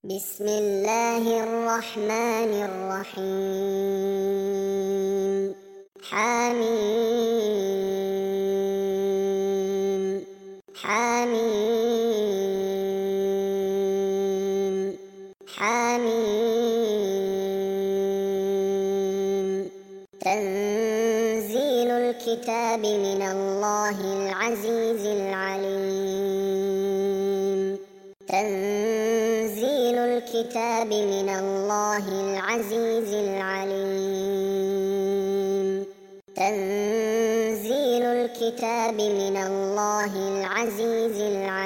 بسم الله الرحمن الرحيم. حميم حميم حميم. تنزيل الكتاب من الله العزيز العليم. تنزيل الكتاب من الله العزيز العليم. تنزيل الكتاب من الله العزيز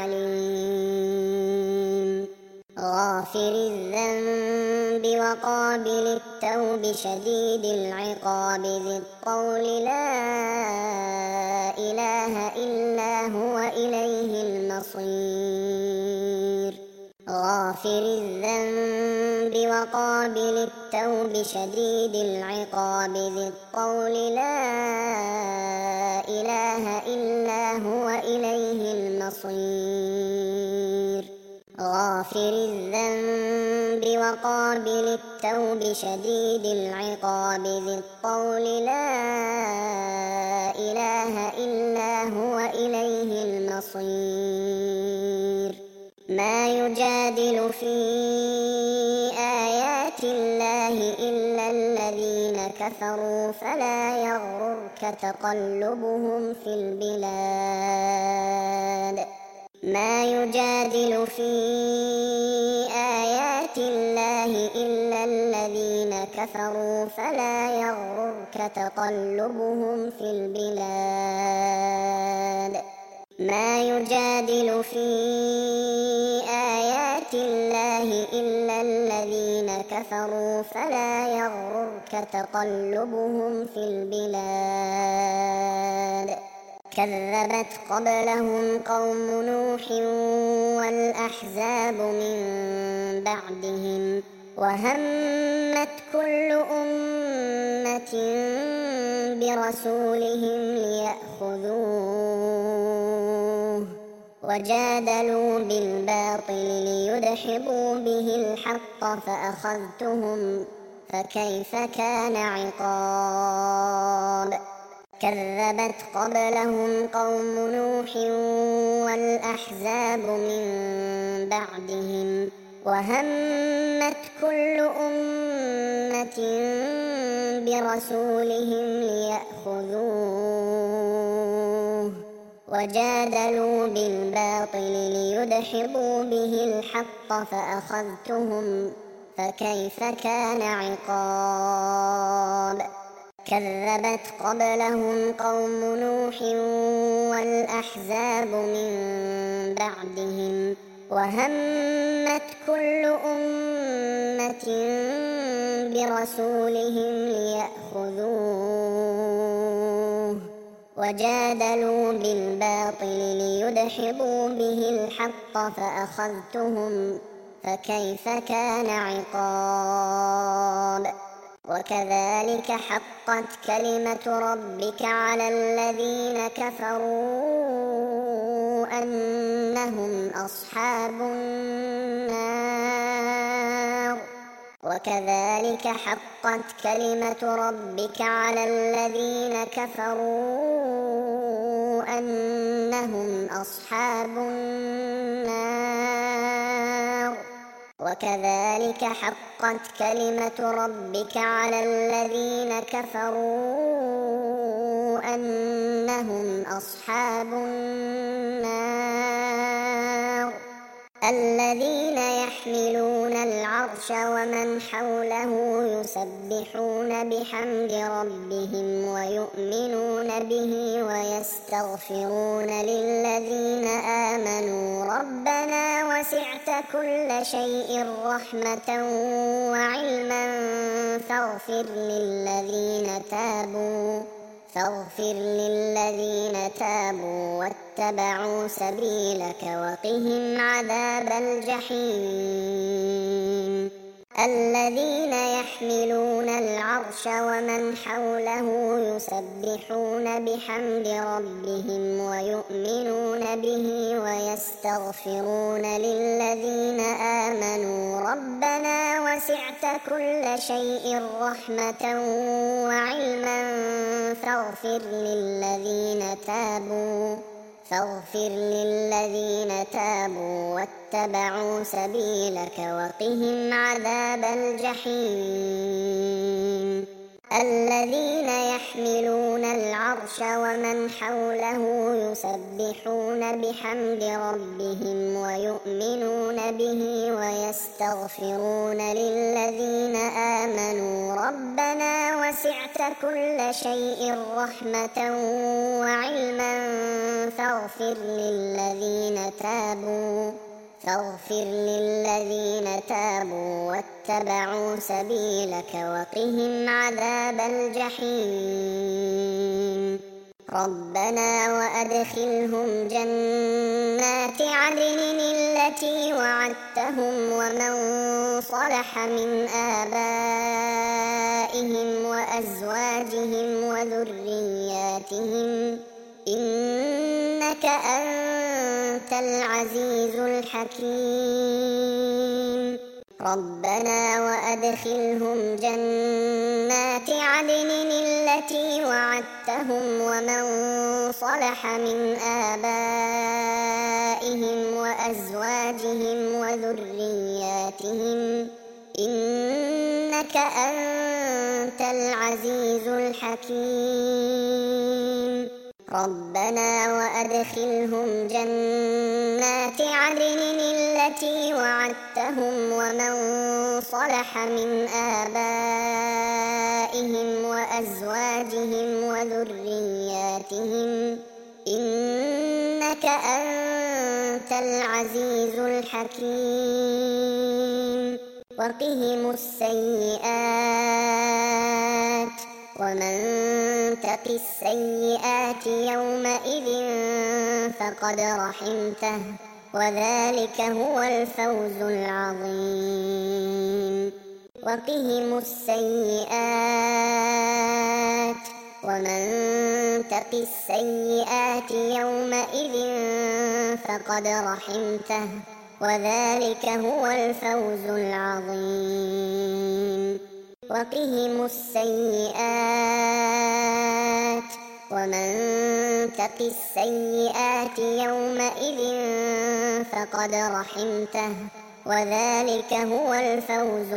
العليم. غافر الذنب وقابل التوب شديد العقاب ذي الطول لا إله إلا هو إليه المصير. غافر الذنب وقابل التوب شديد العقاب ذي الطول لا إله إلا هو إليه المصير. غافر الذنب وقابل التوب شديد العقاب ذي الطول لا إله إلا هو إليه المصير. ما يجادل في آيات الله إلا الذين كفروا فلا يغررك تقلبهم في البلاد. ما يجادل في آيات الله إلا الذين كفروا فلا يغررك تقلبهم في البلاد. ما يجادل في آيات الله إلا الذين كفروا فلا يغررك تقلبهم في البلاد. كذبت قبلهم قوم نوح والأحزاب من بعدهم وهمت كل أمة برسولهم ليأخذوه وجادلوا بالباطل ليدحضوا به الحق فأخذتهم فكيف كان عقاب. كذبت قبلهم قوم نوح والأحزاب من بعدهم وهمت كل أمة برسولهم ليأخذوه وجادلوا بالباطل ليدحضوا به الحق فأخذتهم فكيف كان عقاب. كذبت قبلهم قوم نوح والأحزاب من بعدهم وهمت كل أمة برسولهم ليأخذوه وجادلوا بالباطل ليدحضوا به الحق فأخذتهم فكيف كان عقاب. وكذلك حقت كلمة ربك على الذين كفروا أنهم أصحاب النار. وكذلك حقت كلمة ربك على الذين كفروا أنهم أصحاب النار. وكذلك حقت كلمة ربك على الذين كفروا أنهم أصحاب النار. الذين يحملون العرش ومن حوله يسبحون بحمد ربهم ويؤمنون به ويستغفرون للذين آمنوا ربنا وسعت كل شيء رحمة وعلما فاغفر للذين تابوا واتبعوا سبيلك وقهم عذاب الجحيم. الذين يحملون العرش ومن حوله يسبحون بحمد ربهم ويؤمنون به ويستغفرون للذين آمنوا ربنا وسعت كل شيء رحمة وعلما فاغفر للذين تابوا واتبعوا سبيلك وقهم عذاب الجحيم الذين يحملون العرش ومن حوله يسبحون بحمد ربهم ويؤمنون به ويستغفرون للذين آمنوا ربنا وسعت كل شيء رحمة وعلما فاغفر للذين تابوا واتبعوا سبيلك وقهم عذاب الجحيم ربنا وأدخلهم جنات عدن التي وعدتهم ومن صلح من آبائهم وأزواجهم وذرياتهم إنك أنت العزيز الحكيم ربنا وأدخلهم جنات عدن التي وعدتهم ومن صلح من آبائهم وأزواجهم وذرياتهم إنك أنت العزيز الحكيم ربنا وأدخلهم جنات عدن التي وعدتهم ومن صلح من آبائهم وأزواجهم وذرياتهم إنك أنت العزيز الحكيم وقهم السيئات ومن تق السيئات يومئذ فقد رحمته وذلك هو الفوز العظيم وقهم السيئات ومن تق السيئات يومئذ فقد رحمته وذلك هو الفوز العظيم وقهم السيئات ومن تق السيئات يومئذ فقد رحمته وذلك هو الفوز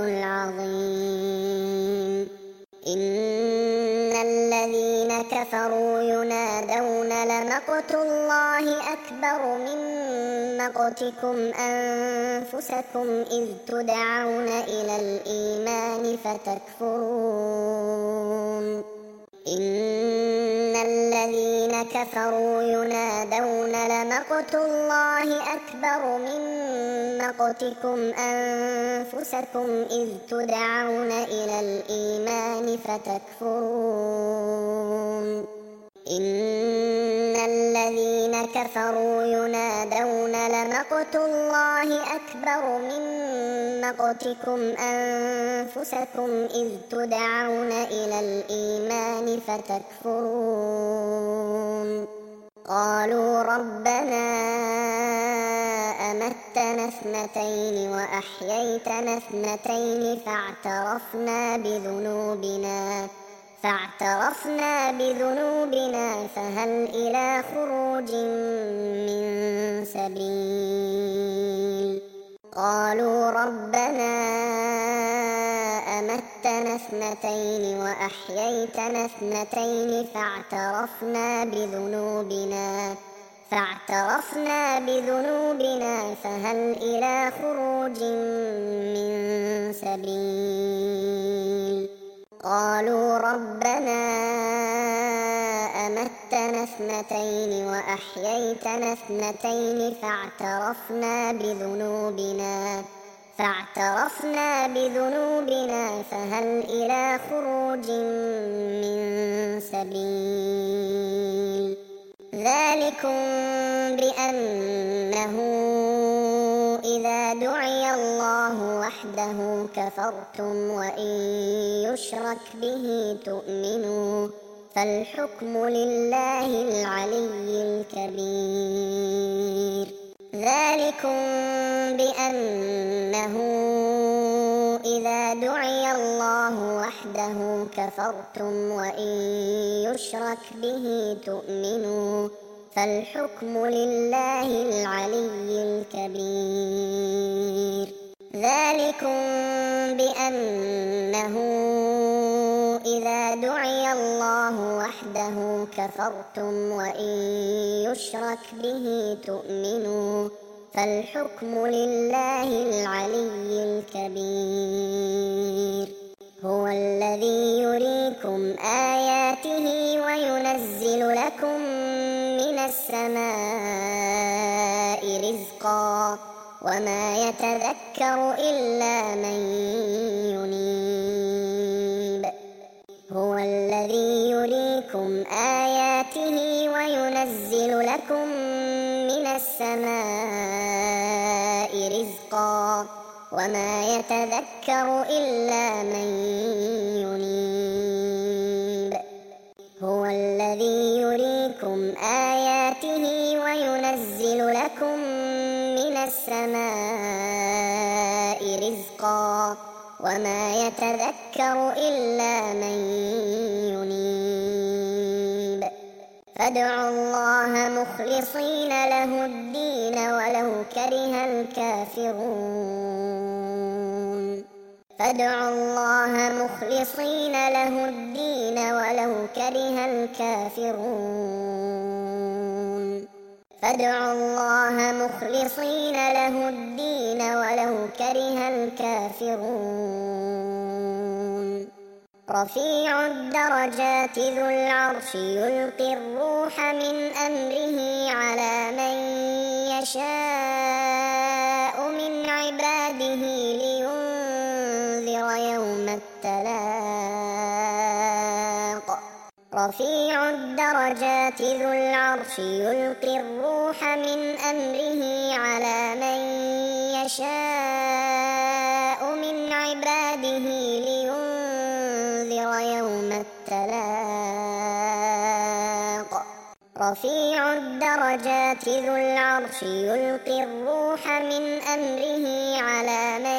العظيم إن الذين كفروا ينادون لمقت الله أكبر من مقتكم أنفسكم إذ تدعون إلى الإيمان فتكفرون إن الذين كفروا ينادون لمقت الله أكبر من مقتكم أنفسكم إذ تدعون إلى الإيمان فتكفرون إن الذين كفروا ينادون لمقت الله أكبر من مقتكم أنفسكم إذ تدعون إلى الإيمان فتكفرون قالوا ربنا أمتنا اثنتين وأحييتنا اثنتين فاعترفنا بذنوبنا فهل إلى خروج من سبيل قالوا ربنا أمتنا اثنتين وأحييتنا اثنتين فاعترفنا بذنوبنا فهل إلى خروج من سبيل قالوا ربنا أمتنا اثنتين وأحييتنا اثنتين فاعترفنا بذنوبنا فهل إلى خروج من سبيل ذلكم بأنه إذا دعي الله وحده كفرتم وإن يشرك به تؤمنوا فالحكم لله العلي الكبير ذلكم بأنه إذا دعي الله وحده كفرتم وإن يشرك به تؤمنوا فالحكم لله العلي الكبير ذلكم بأنه إذا دعي الله وحده كفرتم وإن يشرك به تؤمنوا فالحكم لله العلي الكبير هو الذي يريكم آياته وينزل لكم من السماء رزقا وما يتذكر إلا من ينيب هو الذي يريكم آياته وينزل لكم من السماء رزقا وما يتذكر إلا من ينيب هو الذي يريكم آياته وينزل لكم من السماء رزقا وما يتذكر إلا من ينيب فادعوا الله مخلصين له الدين ولو كره الكافرون فادعوا الله مخلصين له الدين ولو كره الكافرون فادعوا الله مخلصين له الدين ولو كره الكافرون رفيع الدرجات ذو العرش يلقي الروح من أمره على من يشاء من عباده لينذر يوم التلاق رفيع الدرجات ذو العرش يلقي الروح من أمره على من يشاء من عباده لينذر يوم التلاق رفيع الدرجات ذو العرش يلقي الروح من أمره على من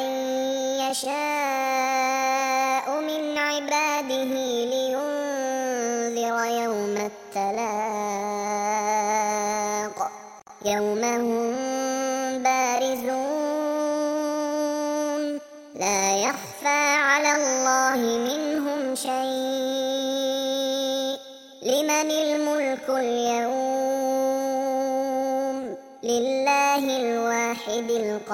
يشاء من عباده لينذر يوم التلاق يوم هم بارزون لا يخفى على الله منهم شيء لمن الملك اليوم لله الواحد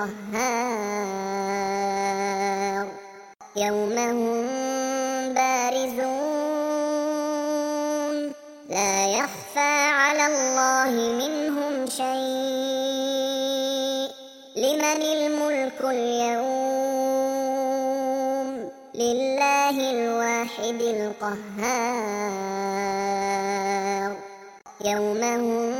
القهار يوم هم بارزون لا يخفى على الله منهم شيء لمن الملك اليوم لله الواحد القهار يوم هم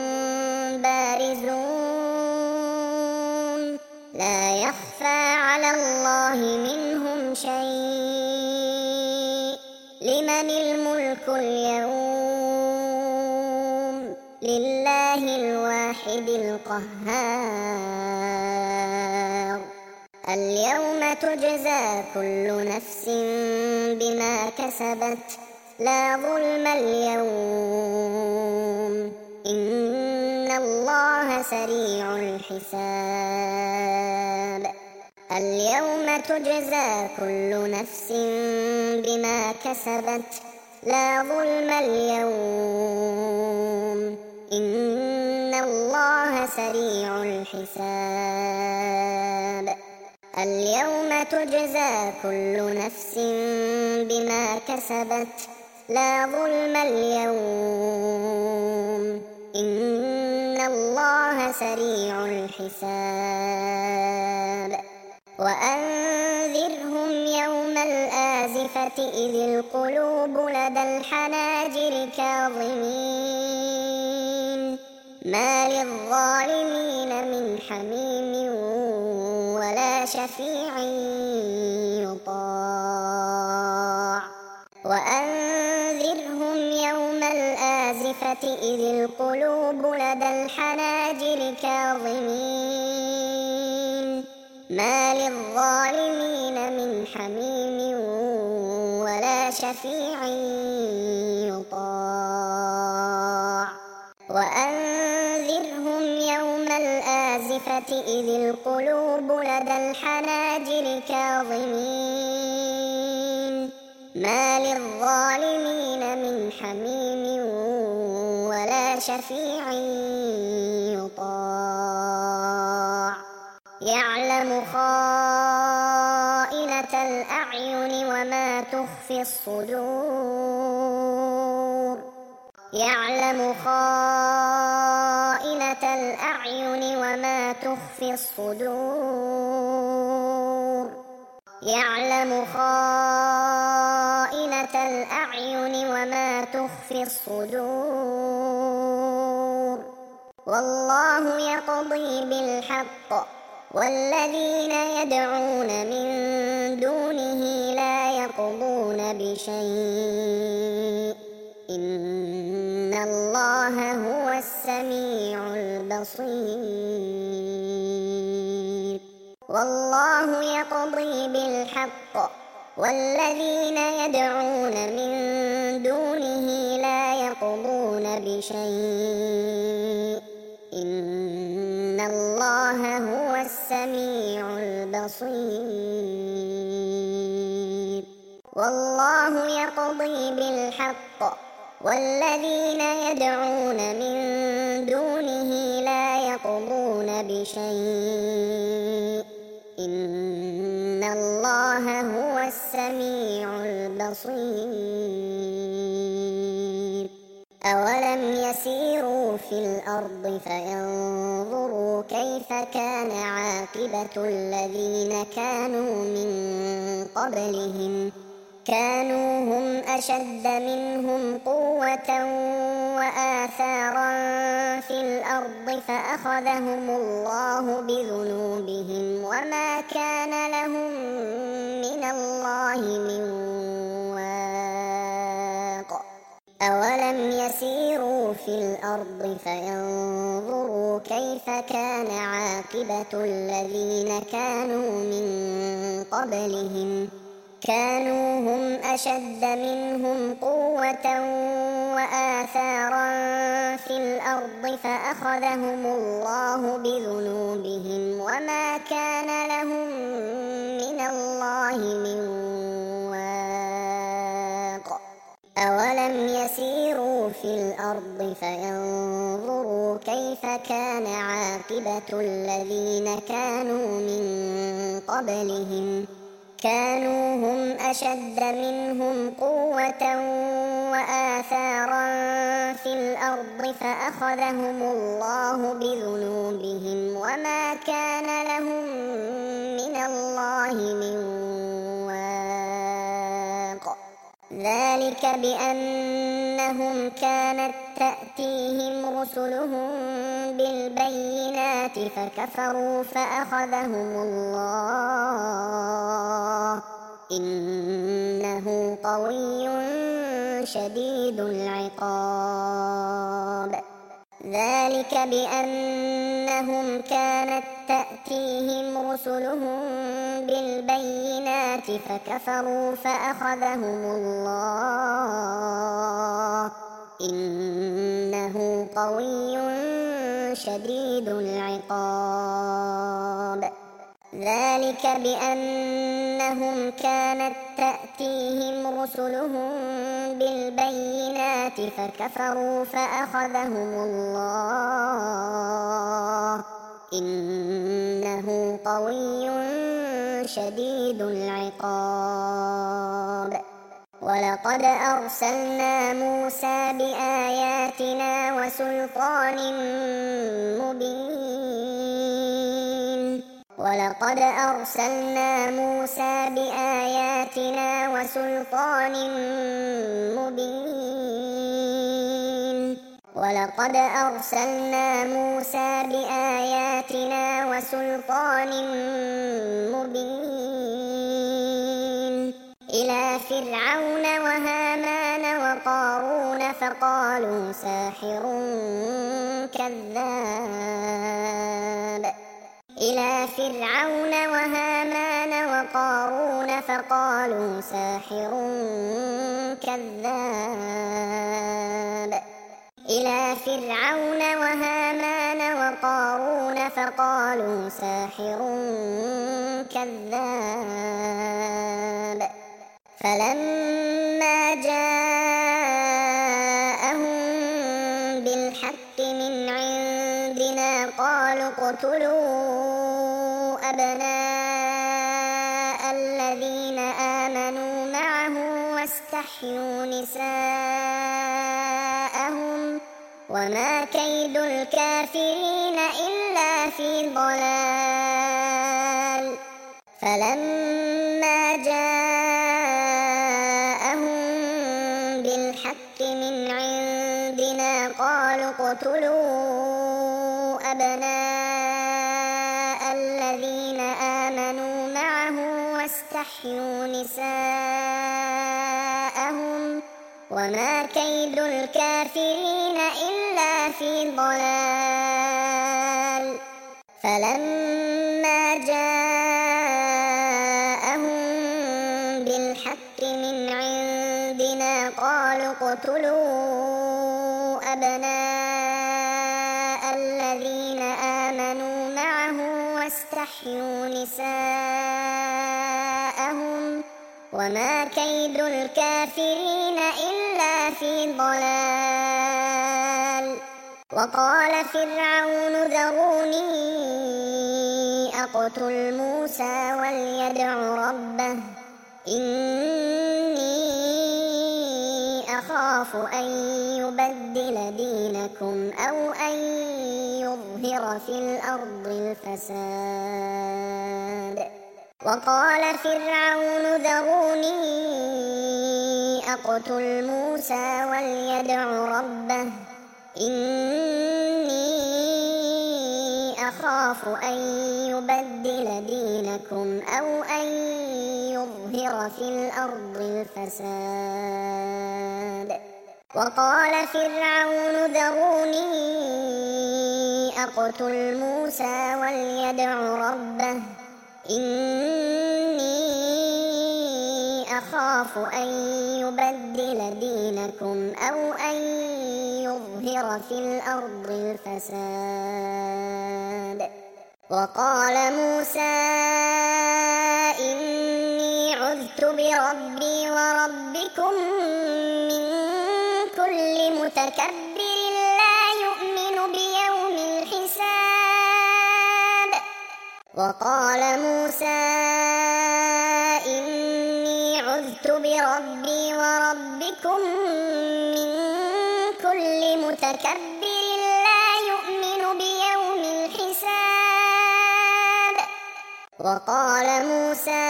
بارزون لا يخفى على الله منهم شيء لمن الملك اليوم لله الواحد القهار اليوم تجزى كل نفس بما كسبت لا ظلم اليوم إن الله سريع الحساب اليوم تجزى كل نفس بما كسبت لا ظلم اليوم إن الله سريع الحساب اليوم تجزى كل نفس بما كسبت لا ظلم اليوم إن الله سريع الحساب وأنذرهم يوم الآزفة إذ القلوب لدى الحناجر كاظمين ما للظالمين من حميم ولا شفيع يطاع وأنذرهم يوم الآزفة إذ القلوب لدى الحناجر كاظمين ما للظالمين من حميم ولا شفيع يطاع وأنذرهم يوم الآزفة إذ القلوب لدى الحناجر كاظمين ما للظالمين من حميم ولا شفيع يطاع يعلم خائنة الأعين وما تخفي الصدور يعلم خائنة الأعين وما تخفي الصدور يعلم خائنة الأعين وما تخفي الصدور والله يقضي بالحق والذين يدعون من دونه لا يقضون بشيء إن الله هو السميع البصير والله يقضي بالحق والذين يدعون من دونه لا يقضون بشيء إن الله هو السميع البصير والله يقضي بالحق والذين يدعون من دونه لا يقضون بشيء إن الله هو السميع البصير أولم يسيروا في الأرض فينظروا كيف كان عاقبة الذين كانوا من قبلهم كانوا هم أشد منهم قوة وآثارا في الأرض فأخذهم الله بذنوبهم وما كان لهم من الله من واق أولم يسيروا في الأرض فينظروا كيف كان عاقبة الذين كانوا من قبلهم كانوا هم أشد منهم قوة وآثارا في الأرض فأخذهم الله بذنوبهم وما كان لهم من الله من واق أولم يسيروا في الأرض فينظروا كيف كان عاقبة الذين كانوا من قبلهم كانوا هم أشد منهم قوة وآثارا في الأرض فأخذهم الله بذنوبهم وما كان لهم من الله من واق ذلك بأنهم كانت تأتيهم رسلهم بالبينات فكفروا فأخذهم الله إنه قوي شديد العقاب ذلك بأنهم كانت تأتيهم رسلهم بالبينات فكفروا فأخذهم الله إنه قوي شديد العقاب ذلك بأنهم كانت تأتيهم رسلهم بالبينات فكفروا فأخذهم الله إنه قوي شديد العقاب ولقد أرسلنا موسى بآياتنا وسلطان مبين ولقد أرسلنا موسى بآياتنا وسلطان مبين ولقد أرسلنا موسى بآياتنا وسلطان مبين إلى فرعون وهامان وقارون فقالوا ساحر كذاب إلى فرعون وهامان وقارون فقالوا ساحر كذاب إلى فرعون وهامان وقارون فقالوا ساحر كذاب فلما جاءهم بالحق من عندنا قالوا اقتلوا أبناء الذين آمنوا معه واستحيوا نساءهم وما كيد الكافرين إلا في ضلال فلما جاءهم بالحق من عندنا قالوا اقتلوا أبناء الذين آمنوا معه واستحيوا نساءهم وما كيد الكافرين إلا في ضلال فلما جاءهم بالحق من عندنا قالوا اقتلوا أبناء الذين آمنوا معه واستحيوا نساءهم وما كيد الكافرين إلا في ضلال وقال فرعون ذروني أقتل موسى وليدع ربه إني أخاف أن يبدل دينكم أو أن يظهر في الأرض الفساد وقال فرعون ذروني أقتل موسى وليدع ربه إني أخاف أن يبدل دينكم أو أن يظهر في الأرض الفساد وقال فرعون ذروني أقتل موسى وليدع ربه إني أخاف أن يبدل دينكم أو أن يظهر في الأرض الفساد وقال موسى إني عذت بربي وربكم من كل متكبر لا يؤمن بيوم الحساب وقال موسى إني عذت بربي وربكم من كل متكبر لا يؤمن بيوم الحساب وقال موسى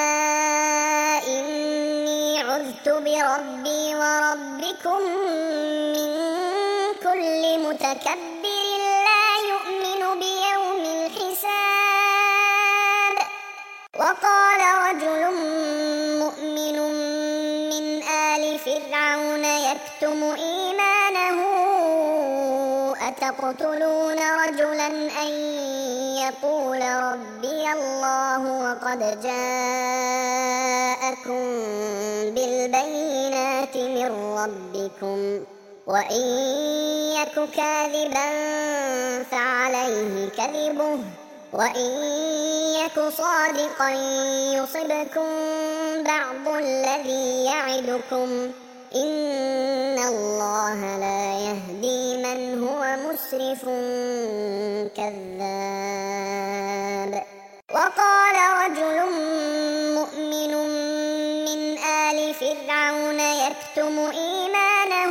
إني عذت بربي وربكم من كل متكبر لا يؤمن بيوم الحساب وقال رجل مؤمن من آل فرعون يكتم إيمانه أتقتلون رجلا أن يقول ربي الله وقد جاءكم بالبينات من ربكم وإن يك كاذبا فعليه كذبه وإن يك صادقا يصبكم بعض الذي يعدكم إن الله لا يهدي من هو مسرف كذاب وقال رجل مؤمن من آل فرعون يكتم إيمانه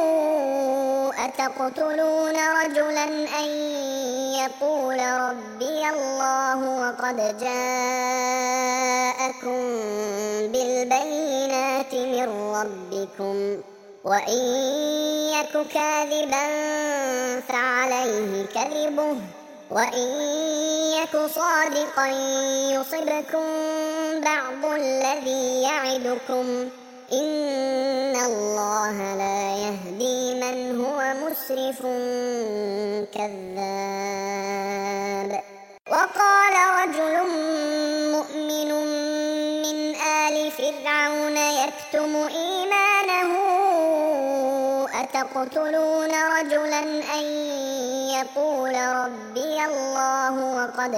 أتقتلون رجلا أن يقول ربي الله وقد جاءكم بالبينات من ربكم وإن يك كاذبا فعليه كذبه وإن يك صادقا يصبكم بعض الذي يعدكم إن الله لا يهدي من هو مسرف كذاب وقال رجل مؤمن فرعون يكتم إيمانه أتقتلون رجلا أن يقول ربي الله وقد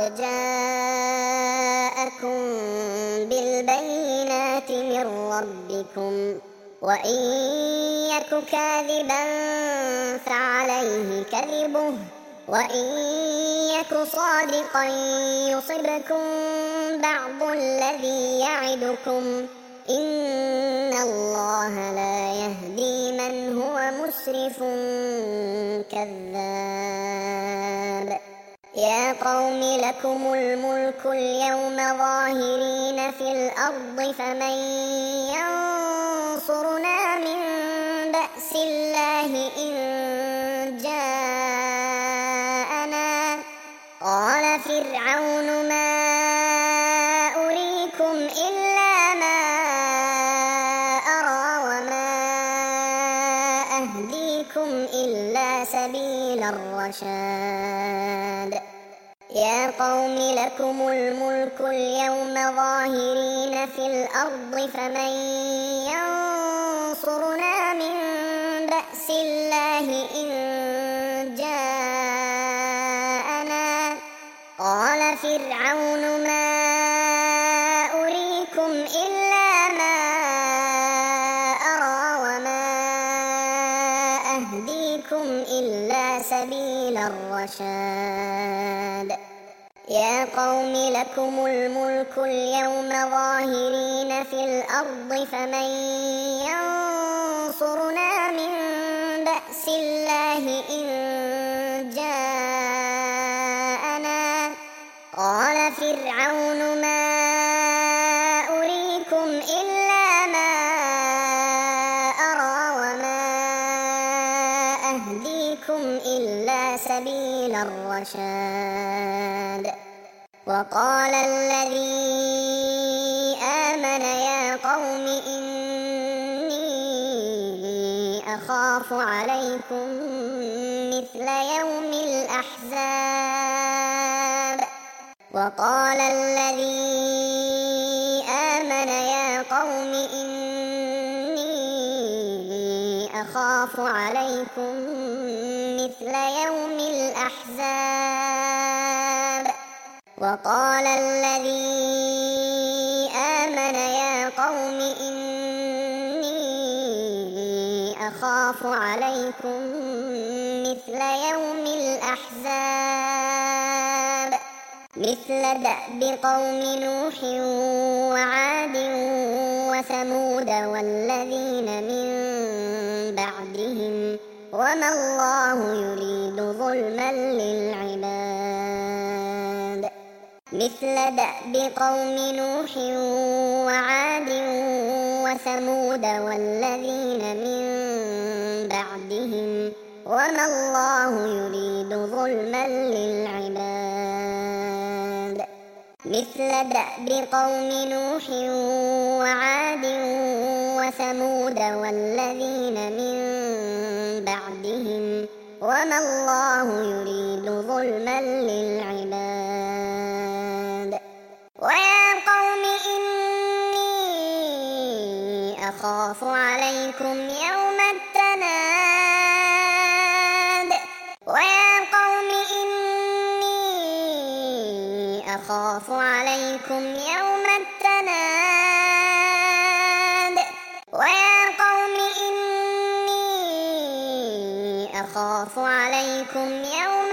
جاءكم بالبينات من ربكم وإن يك كاذبا فعليه كذبه وإن يك صادقا يصبكم بعض الذي يعدكم إن الله لا يهدي من هو مسرف كذاب يا قوم لكم الملك اليوم ظاهرين في الأرض فمن ينصرنا من بأس الله إن جاءنا قال فرعون ما أريكم إلا ما أرى وما أهديكم إلا سبيل الرشاد يا قوم لكم الملك اليوم ظاهرين في الأرض فمن ينصرنا من بأس الله إن جاءنا قال فرعون ما أريكم إلا ما أرى وما أهديكم إلا سبيل الرشاد يا قوم لكم الملك اليوم ظاهرين في الأرض فمن ينصرنا من بأس الله إن جاءنا قال فرعون ما أريكم إلا ما أرى وما أهديكم إلا سبيل الرشاد وقال الذي آمن يا قوم إني أخاف عليكم مثل يوم الأحزاب وقال الذي آمن يا قوم إني أخاف عليكم مثل يوم الأحزاب وقال الذي آمن يا قوم إني أخاف عليكم مثل يوم الأحزاب مثل دأب قوم نوح وعاد وثمود والذين من بعدهم وما الله يريد ظلما للعباد مثل دأب قوم نوح وعاد وثمود والذين من بعدهم وما الله يريد ظلما للعباد مثل دأب قوم نوح وعاد وثمود والذين من بعدهم وما الله يريد ظلما للعباد ويا قوم إني أخاف عليكم يوم التناد ويا قوم إني أخاف عليكم يوم التناد ويا قوم إني أخاف عليكم يوم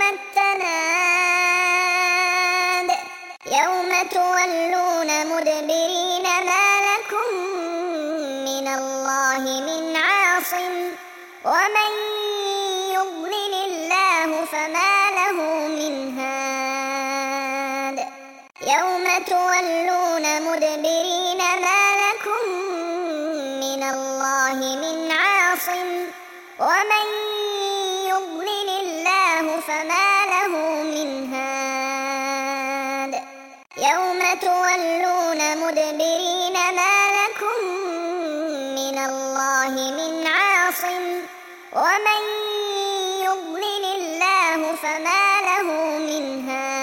التناد يوم تولون مدبرين ما لكم من الله من عاصم ومن يضلل الله فما له من هاد يوم تولون مدبرين ما لكم من الله من عاصم ومن يضلل الله فما له من هاد يوم تولون مدبرين ما لكم من الله من عاصم ومن يضلل الله فما له من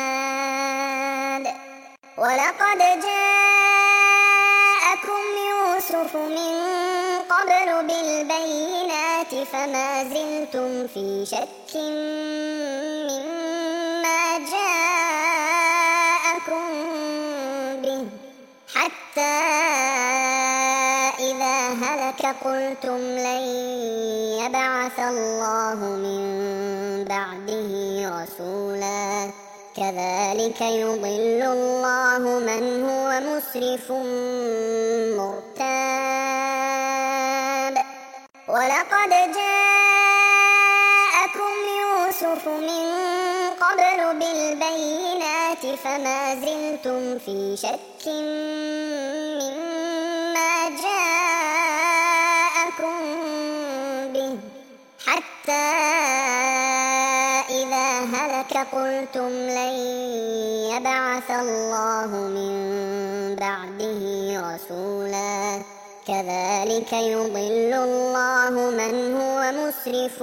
هاد ولقد جاءكم يوسف يوسف من قبل بالبينات فما زلتم في شك مما جاءكم به حتى إذا هلك قلتم لن يبعث الله من بعده رسولا كذلك يضل الله من هو مسرف مرتاب ولقد جاءكم يوسف من قبل بالبينات فما زلتم في شك مما جاءكم به حتى إذا هلك قلتم لن يبعث الله من بعده رسولا كذلك يضل الله من هو مسرف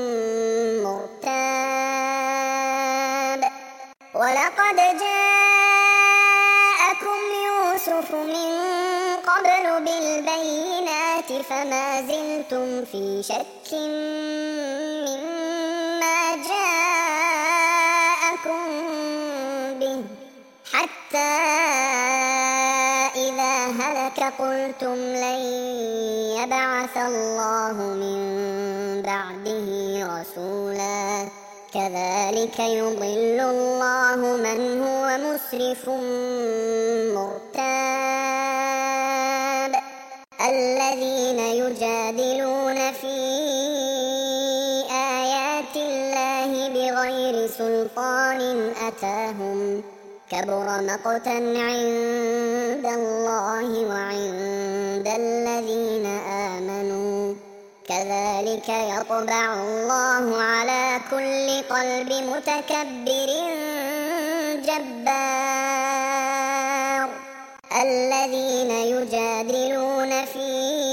مرتاب ولقد جاءكم يوسف من قبل بالبينات فما زلتم في شك مما جاءكم به حتى إذا هلك قلتم لن يبعث الله من بعده رسولا كذلك يضل الله من هو مسرف مرتاب الذين يجادلون في آيات الله بغير سلطان أتاهم كبر مقتا عند الله وعند الذين آمنوا كذلك يطبع الله على كل قلب متكبر جبار الذين يجادلون في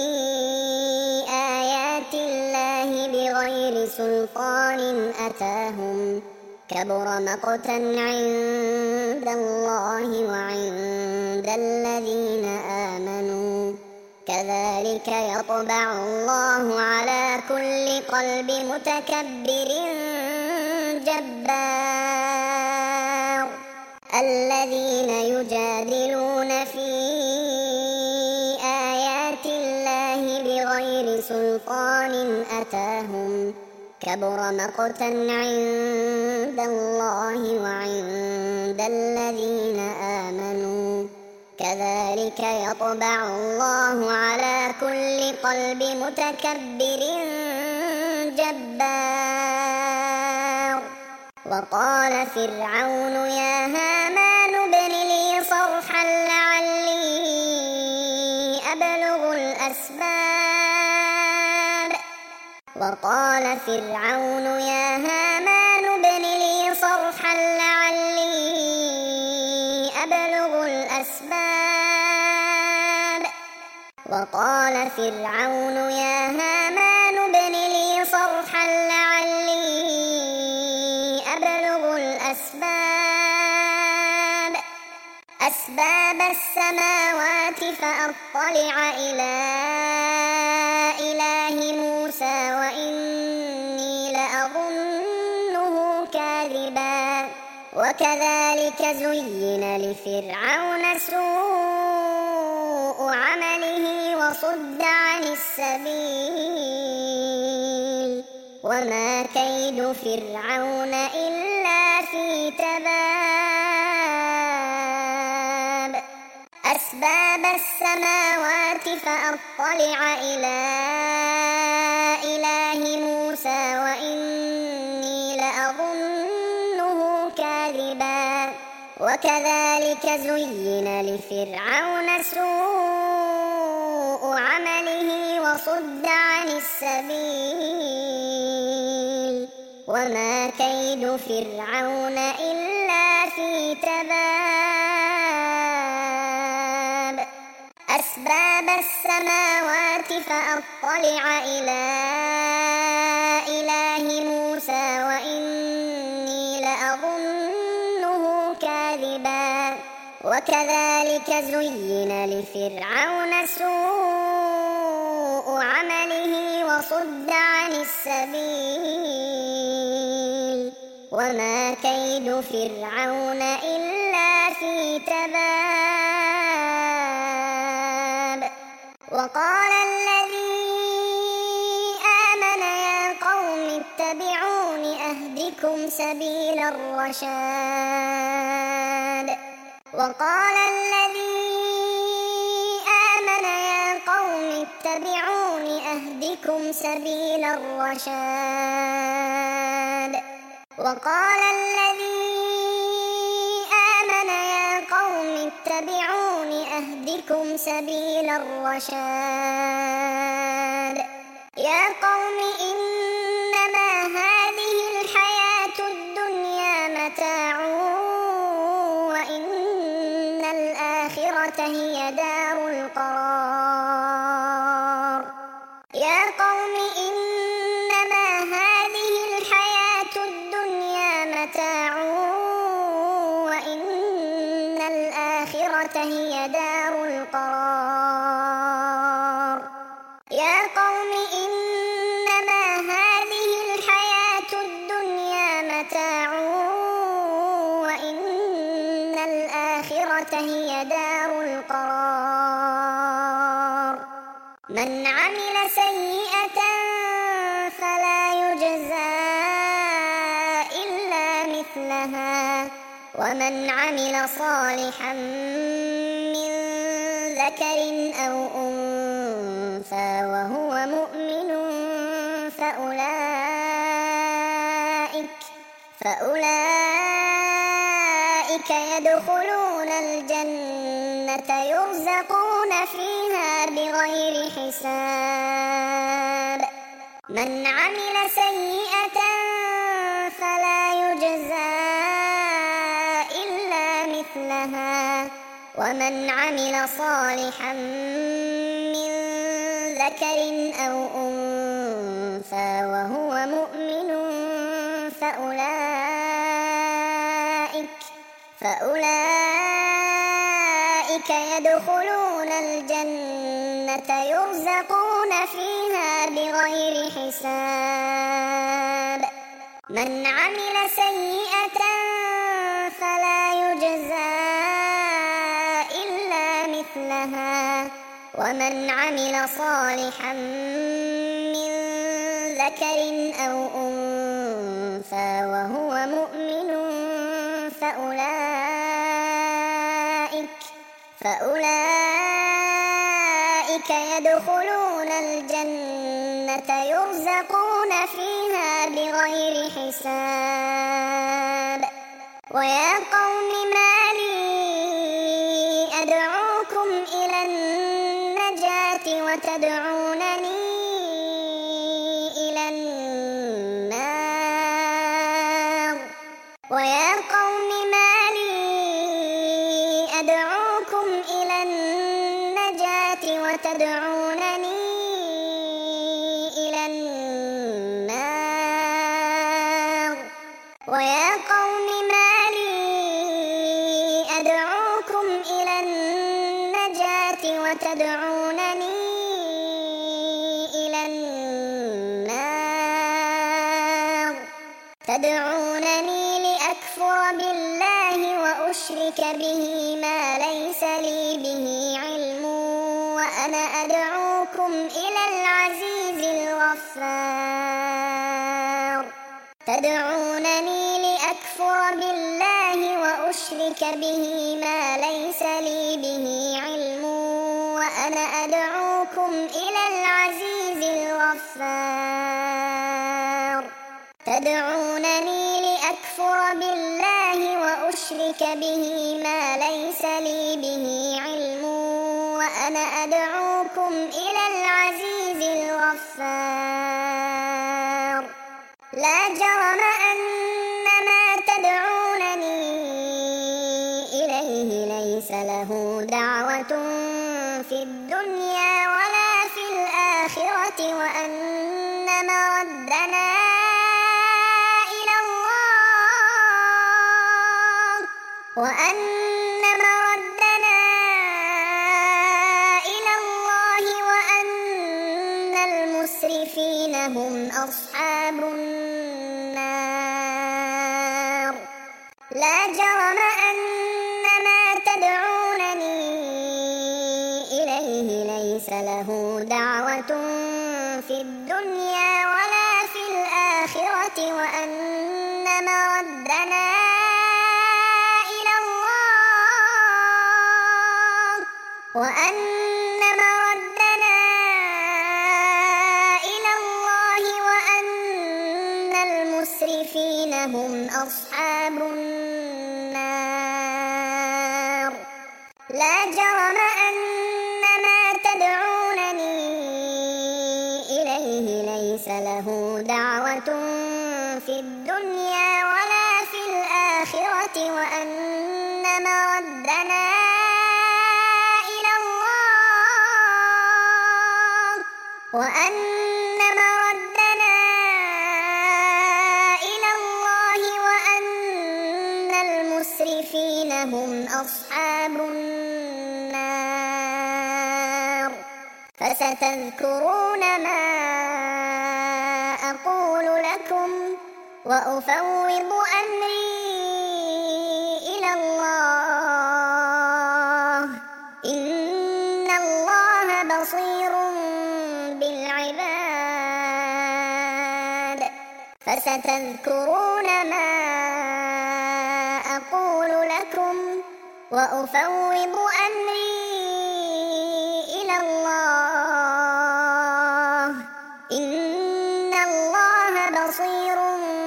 آيات الله بغير سلطان أتاهم كبر مقتا عند الله وعند الذين آمنوا كذلك يطبع الله على كل قلب متكبر جبار الذين يجادلون في آيات الله بغير سلطان أتاهم كبر مقتا عند الله وعند الذين آمنوا كذلك يطبع الله على كل قلب متكبر جبار وقال فرعون يا هامان ابن لي صرحا لعلي أبلغ الأسباب وقال فرعون يا هامان ابن لي صرحا لعلي أبلغ الأسباب وقال فرعون يا هامان ابن لي صرحا لعلي أبلغ أسباب السماوات فأطلع إلى إله موسى وإني لأظنه كاذبا وكذلك زين لفرعون سوء عمله وصد عن السبيل وما كيد فرعون إلا في تباب أسباب السماوات فأطلع إلى إله موسى وإني لأظنه كاذبا وكذلك زين لفرعون سوء عمله وصد عن السبيل وما كيد فرعون إلا في تباب أسباب السماوات فأطلع إلى إله موسى وإني لأظنه كاذبا وكذلك زين لفرعون سوء سوء عمله وصد عن السبيل وما كيد فرعون إلا في تباب وقال الذي آمن يا قوم اتبعون أهدكم سبيل الرشاد وقال الذي آمن يا قوم اتبعون أهدكم سبيل الرشاد وقال الذي آمن يا قوم اتبعون أهدكم سبيل الرشاد يا قوم إنما هذه الحياة الدنيا متاع وإن الآخرة هي دار القرار يا قوم إنما هذه الحياة الدنيا متاع وإن الآخرة هي دار القرار يا قوم إنما هذه الحياة الدنيا متاع وإن الآخرة هي دار القرار من عمل سيئة فلا يجزى إلا مثلها ومن عمل صالحا من ذكر أو أنثى وهو مؤمن فأولئك يدخلون الجنة يرزقون فيها بغير حساب من عمل سيئة فلا يجزى إلا مثلها ومن عمل صالحا من ذكر أو أنثى وهو مؤمن فأولئك يدخلون الجنة يرزقون فيها بغير حساب من عمل سيئة فلا يجزى إلا مثلها ومن عمل صالحا من ذكر أو أنثى وهو مؤمن فأولئك يدخلون الجنة يرزقون فيها بغير حساب ويا قوم ما لي أدعوكم إلى النجاة وتدعونني إلى النار ويا قوم ما لي أدعوكم إلى النجاة وتدعونني إلى النار ويا قوم ما لي أدعوكم إلى النجاة وتدعونني إلى النار تدعونني لأكفر بالله وأشرك به ما ليس لي به علم وأنا أدعوكم إلى العزيز الغفار تدعونني لأكفر بالله وأشرك به ما ليس لي به علم وأنا أدعوكم إلى العزيز الغفار تدعونني لأكفر بالله وأشرك به ما ليس لي به علم وأنا أدعوكم إلى العزيز الغفار لا جرم أن ما تدعونني إليه ليس له دعوة في الدنيا ولا في الآخرة وأن مردنا إلى الله وأن هم أصحاب النار. لا جرم أن ما تدعونني إليه ليس له دعوة في الدنيا ولا في الآخرة وأن مردنا إلى الله وأن المسرفين هم أصحاب النار. لا جرم أن ما تدعونني إليه ليس له دعوة في الدنيا ولا في الآخرة وأن مردنا إلى الله وأن المسرفين هم أصحاب النار. فستذكرون ما أقول لكم وأفوض أمري إلى الله إن الله بصير بالعباد. فستذكرون ما أقول لكم وأفوض أمري إلى الله إن الله بصير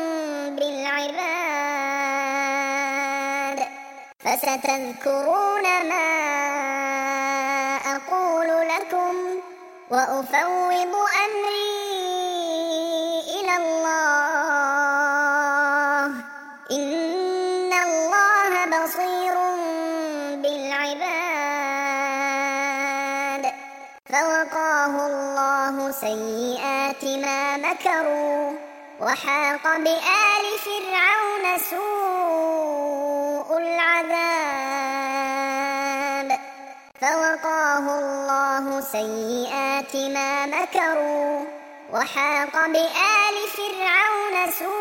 بالعباد. فستذكرون ما أقول لكم وأفوض أمري إلى الله إن الله بصير بالعباد. فوقاه الله سيئات ما مكروا وحاق بآل فرعون سوء العذاب. فوقاه الله سيئات ما مكروا وحاق بآل فرعون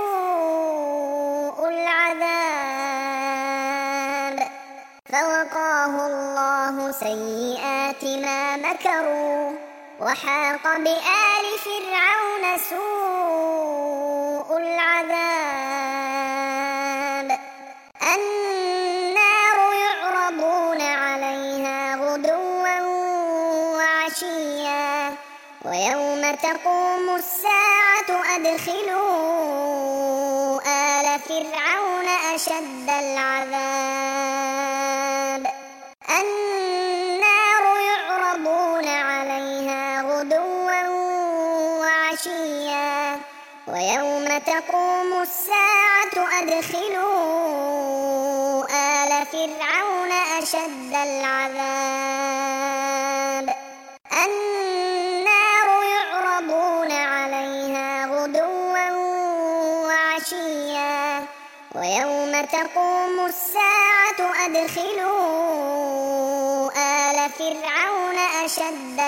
سوء العذاب. فوقاه الله سيئات ما مكروا وحاق بآل فرعون سوء العذاب. النار يعرضون عليها غدوا وعشيا ويوم تقوم الساعة أدخلوا آل فرعون أشد العذاب. النار يعرضون عليها غدوا وعشيا ويوم تقوم الساعة أدخلوا آل فرعون أشد العذاب. النار يعرضون عليها غدوا وعشيا ويوم تقوم الساعة أدخلوا آل فرعون أشد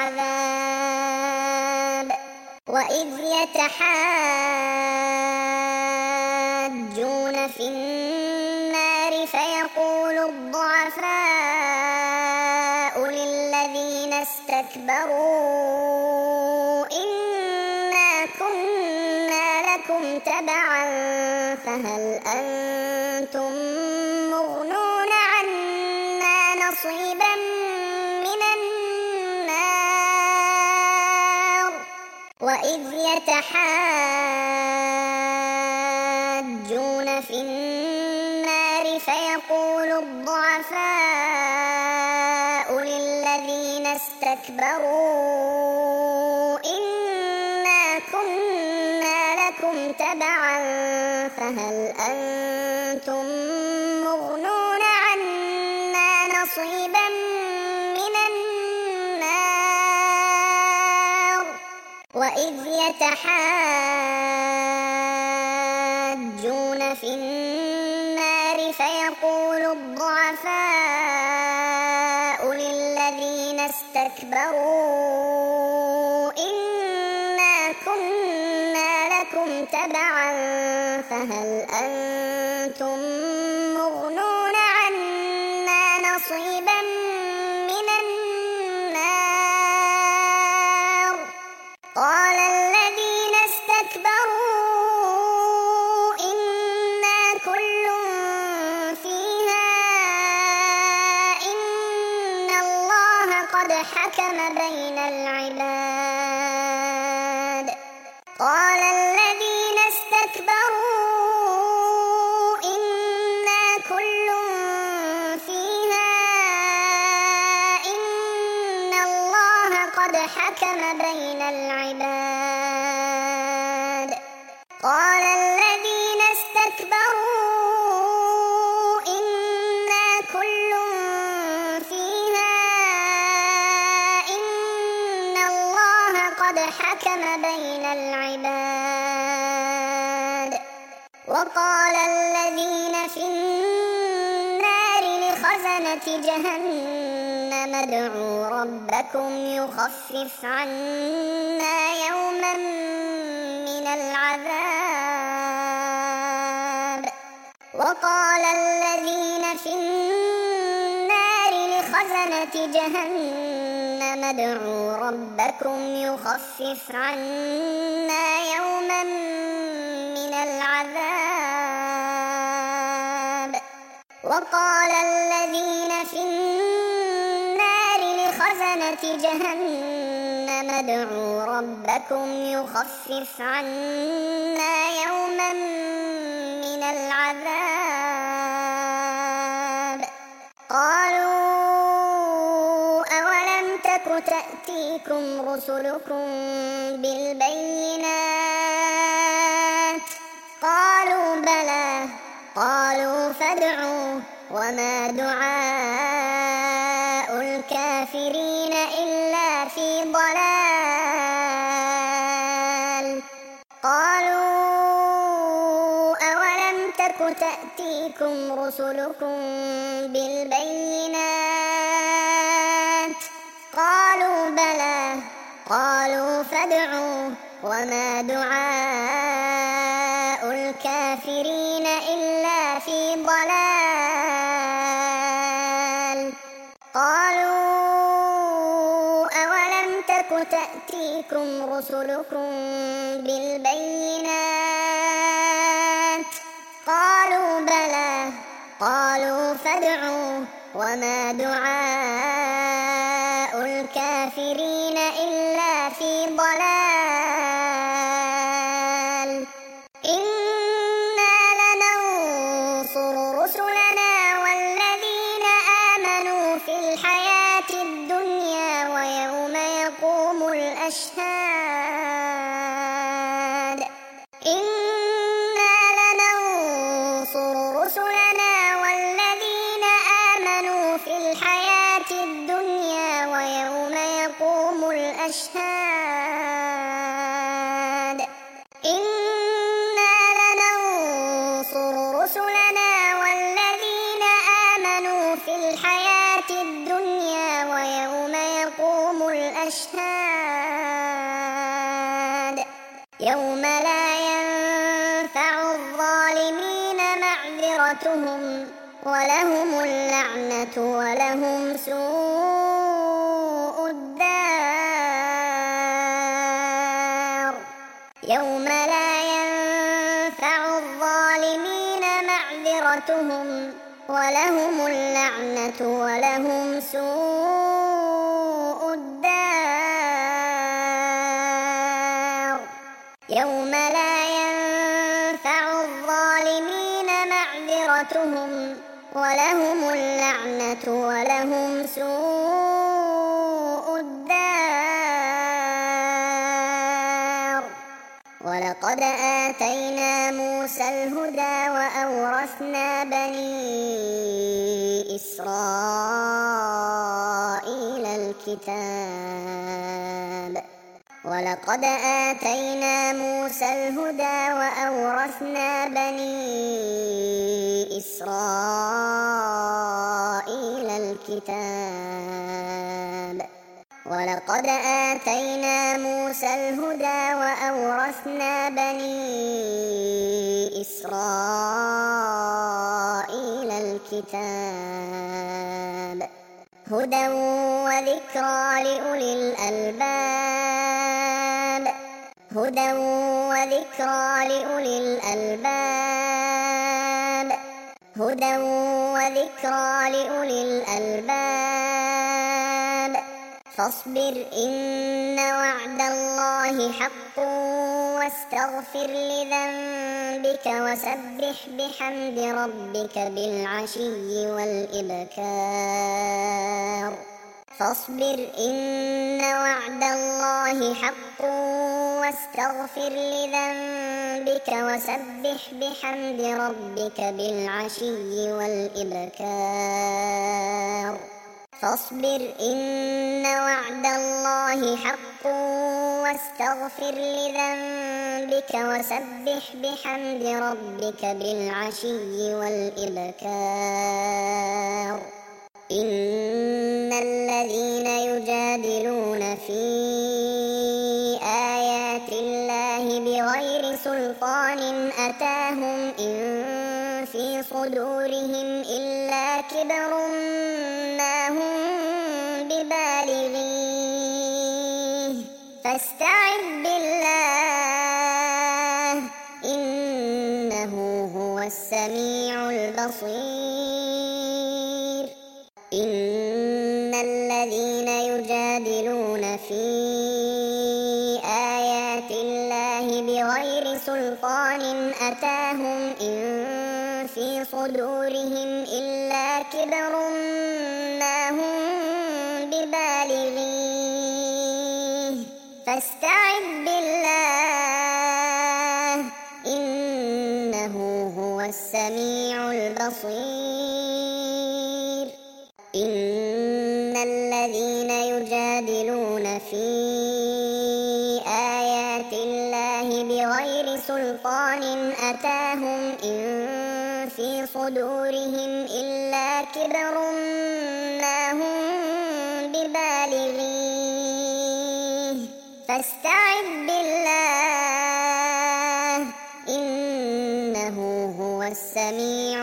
العذاب. وإذ يتحاجون في النار فيقول الضعفاء للذين استكبروا إنا كنا لكم تبعا فهل أنتم مغنون عنا نصيبا من النار. وإذ يتحاجون في النار فيقول الضعفاء للذين استكبروا إنا كنا لكم تبعا فهل أنتم مغنون عنا نصيبا من النار. وإذ يتحاجون في النار فيقول الضعفاء للذين استكبروا إنا كنا تبعا فهل أنتم مغنون عنا نصيبا من النار قال الذين استكبروا إنا كل فيها إن الله قد حكم بين العباد قال الذين استكبروا إنا كل فيها إن الله قد حكم بين العباد قال الذين استكبروا إنا كل فيها إن الله قد حكم بين العباد وقال الذين في النار لخزنة جهنم ادعوا ربكم يخفف عنا يوما من العذاب وقال الذين في النار لخزنة جهنم ادعوا ربكم يخفف عنا يوما من العذاب وقال الذين في النار لخزنة جهنم ادعوا ربكم يخفف عنا يوما من العذاب قالوا أولم تك تأتيكم رسلكم بالبينات قالوا بلى قالوا فادعوا وما دعاء الكافرين إلا في ضلال قالوا أولم تك تأتيكم رسلكم بالبينات قالوا بلى قالوا فادعوا وما دعاء الكافرين إلا في ضلال قالوا أولم تك تأتيكم رسلكم بالبينات قالوا بلى قالوا فادعوا وما دعاء الكافرين إلا في ضلال إنا لننصر رسلنا والذين آمنوا في الحياة الدنيا ويوم يقوم الأشهاد إنا لننصر رسلنا والذين آمنوا في الحياة الدنيا ويوم يقوم الأشهاد إنا لننصر رسلنا والذين آمنوا في الحياة الدنيا ويوم يقوم الأشهاد يوم لا ينفع الظالمين معذرتهم ولهم اللعنة ولهم سوء الدار يوم لا ينفع الظالمين معذرتهم ولهم اللعنة ولهم سوء الدار يوم لا ينفع الظالمين معذرتهم ولهم اللعنة ولهم سوء الدار ولقد آتينا موسى الهدى وأورثنا بني إسرائيل الكتاب ولقد آتينا موسى الهدى وأورثنا بني إسرائيل الكتاب ولقد آتينا موسى الهدى وأورثنا بني إسرائيل الكتاب هدى وذكرى لأولي الألباب هدى وذكرى لأولي الألباب هدى وذكرى لأولي الألباب فاصبر إن وعد الله حق واستغفر لذنبك وسبح بحمد ربك بالعشي والإبكار فاصبر إن وعد الله حق واستغفر لذنبك وسبح بحمد ربك بالعشي والإبكار فاصبر إن وعد الله حق واستغفر لذنبك وسبح بحمد ربك بالعشي والإبكار إن الذين يجادلون في آيات الله بغير سلطان أتاهم إن في صدورهم إلا كبر ما هم ببالغيه فاستعذ بالله إنه هو السميع البصير إن الذين يجادلون في آيات الله بغير سلطان أتاهم إن في صدورهم إلا كبر ما هم ببالغيه فاستعذ بالله إنه هو السميع البصير إن الذين يجادلون في آيات الله بغير سلطان أتاهم إن في صدورهم إلا كبر ما هم ببالغيه فاستعذ بالله إنه هو السميع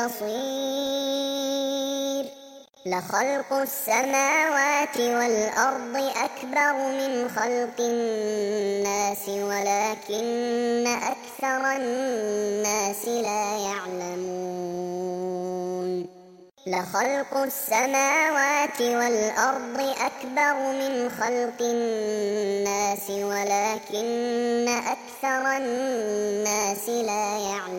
البصير لخلق السماوات والأرض أكبر من خلق الناس ولكن أكثر الناس لا يعلمون لخلق السماوات والأرض أكبر من خلق الناس ولكن أكثر الناس لا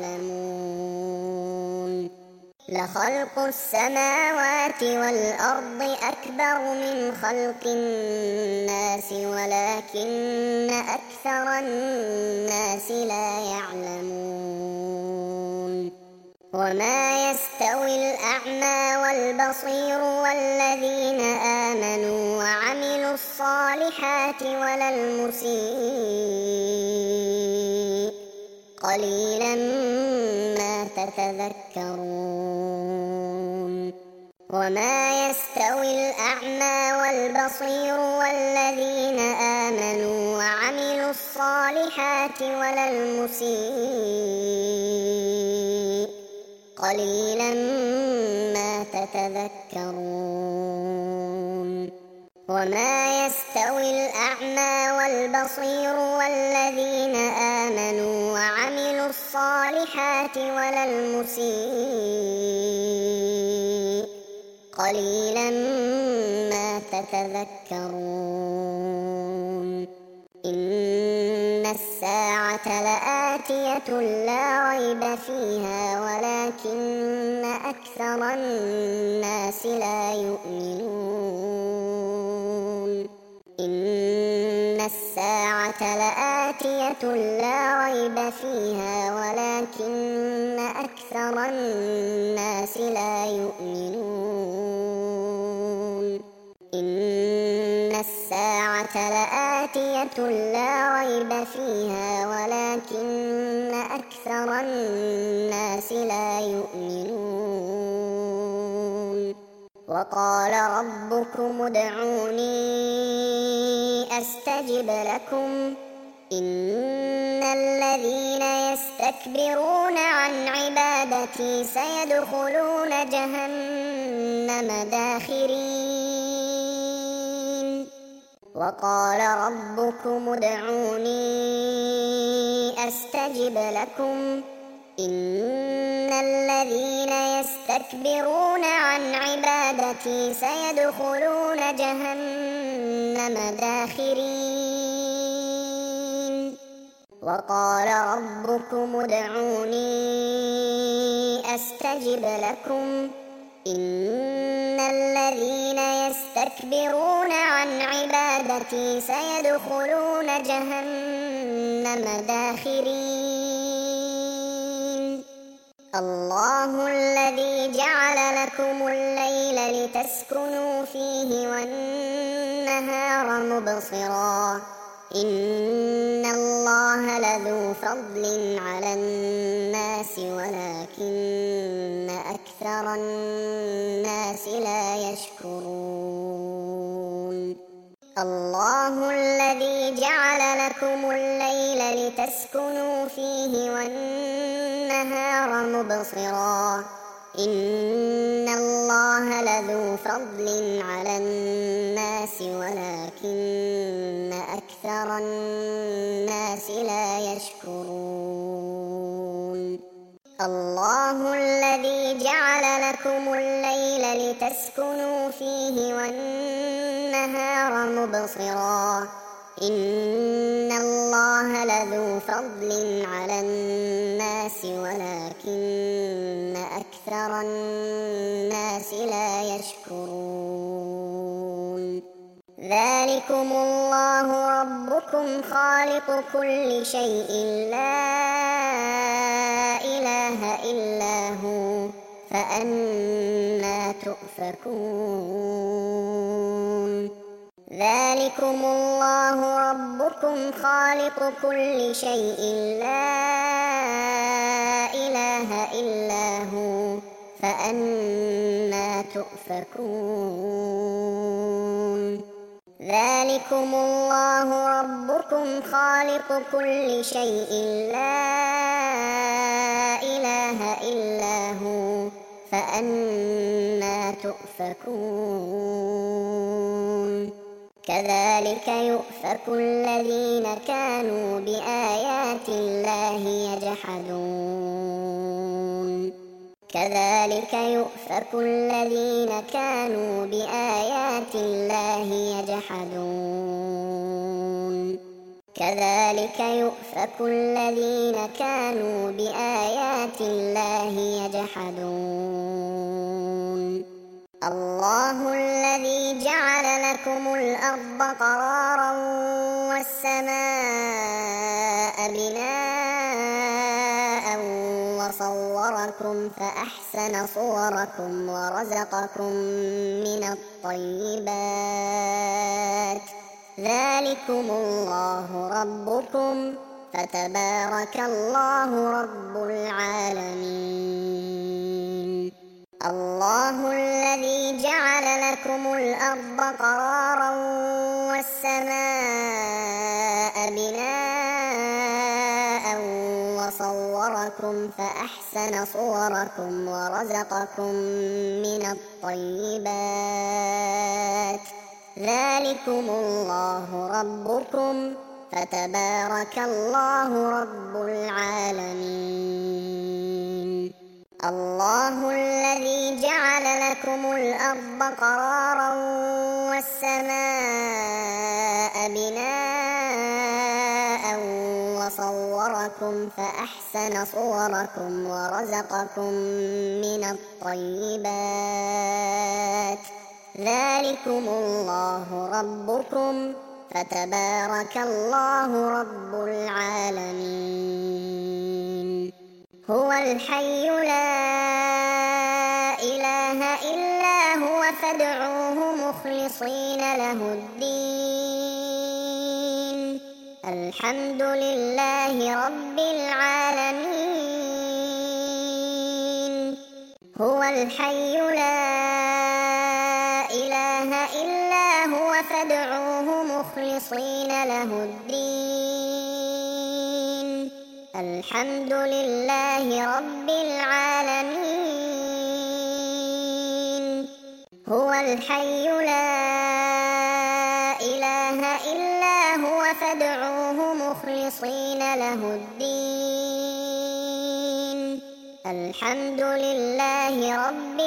يعلمون لخلق السماوات والأرض أكبر من خلق الناس ولكن أكثر الناس لا يعلمون وما يستوي الأعمى والبصير والذين آمنوا وعملوا الصالحات ولا المسيء قليلا ما تتذكرون وما يستوي الأعمى والبصير والذين آمنوا وعملوا الصالحات ولا المسيء قليلا ما تتذكرون وما يستوي الأعمى والبصير والذين آمنوا وعملوا الصالحات ولا المسيء قليلا ما تتذكرون إن الساعة لآتية لا ريب فيها ولكن أكثر الناس لا يؤمنون إن الساعة لآتية لا ريب فيها ولكن أكثر الناس لا يؤمنون إن الساعة لآتية لا ريب فيها ولكن أكثر الناس لا يؤمنون وقال ربكم ادعوني أستجب لكم إن الذين يستكبرون عن عبادتي سيدخلون جهنم داخرين وقال ربكم ادعوني أستجب لكم إن الذين يستكبرون عن عبادتي سيدخلون جهنم داخرين وقال ربكم ادعوني أستجب لكم إن الذين يستكبرون عن عبادتي سيدخلون جهنم داخرين الله الذي جعل لكم الليل لتسكنوا فيه والنهار مبصرا إن الله لذو فضل على الناس ولكن أكثر الناس لا يشكرون الله الذي جعل لكم الليل لتسكنوا فيه والنهار مبصرا إن الله لذو فضل على الناس ولكن أكثر الناس لا يشكرون الله الذي جعل لكم الليل لتسكنوا فيه والنهار مبصرا إن الله لذو فضل على الناس ولكن أكثر الناس لا يشكرون ذلكم الله ربكم خالق كل شيء لا إله إلا هو فأنى تؤفكون ذلكم الله ربكم خالق كل شيء لا إله إلا هو فأنى تؤفكون ذلكم الله ربكم خالق كل شيء لا إله إلا هو فأنى تؤفكون كذلك يؤفك الذين كانوا بآيات الله يجحدون كذلك يؤفك الذين كانوا بآيات الله يجحدون كذلك يؤفك الذين كانوا بآيات الله يجحدون الله الذي جعل لكم الأرض قرارا والسماء بناء وصوركم فأحسن صوركم ورزقكم من الطيبات ذلكم الله ربكم فتبارك الله رب العالمين الله الذي جعل لكم الأرض قرارا والسماء بناء وصوركم فأحسن صوركم ورزقكم من الطيبات ذلكم الله ربكم فتبارك الله رب العالمين الله الذي جعل لكم الأرض قرارا والسماء بناء وصوركم فأحسن صوركم ورزقكم من الطيبات ذلكم الله ربكم فتبارك الله رب العالمين هو الحي لا إله إلا هو فادعوه مخلصين له الدين الحمد لله رب العالمين هو الحي لا فادعوه مخلصين له الدين الحمد لله رب العالمين هو الحي لا إله إلا هو فادعوه مخلصين له الدين الحمد لله رب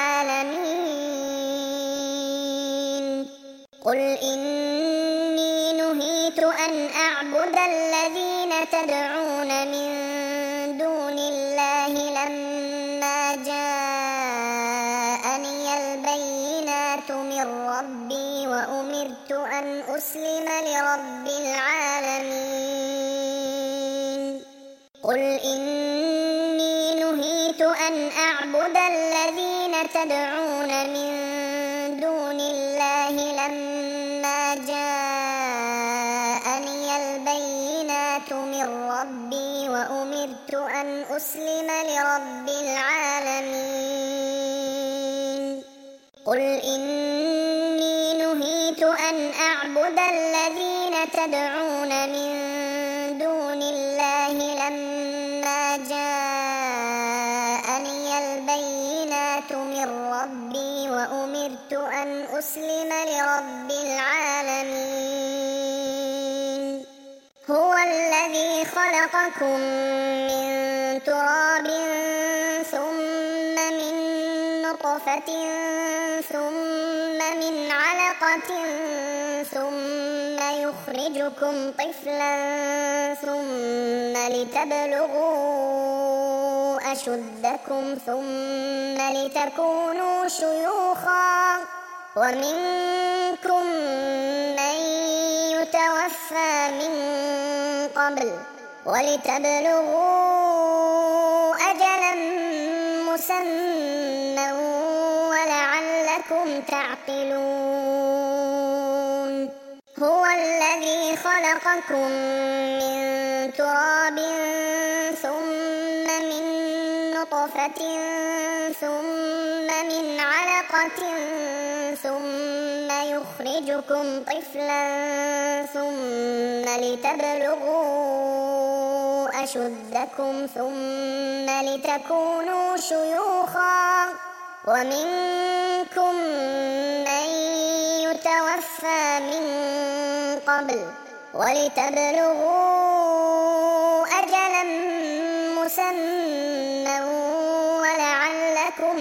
العالمين قل إني نهيت أن أعبد الذين تدعون من دون الله لما جاءني البينات من ربي وأمرت أن أسلم لرب العالمين قل إني نهيت أن أعبد الذين تدعون من دون الله لما جاءني البينات من ربي وأمرت أن أسلم لرب العالمين قل إني نهيت أن أعبد الذين تدعون من دون الله لما جاءني البينات من ربي وأمرت أن أسلم لرب العالمين هو الذي خلقكم من تراب ثم من نطفة ثم من علقة ثم يخرجكم طفلا ثم لتبلغوا أشدكم ثم لتكونوا شيوخا ومنكم من يتوفى من قبل ولتبلغوا أجلا مسمى ولعلكم تعقلون هو الذي خلقكم من تراب ثم من نطفة ثم من علقة ثم يخرجكم طفلا ثم لتبلغوا أشدكم ثم لتكونوا شيوخا ومنكم من يتوفى من قبل ولتبلغوا أجلا مسمى ولعلكم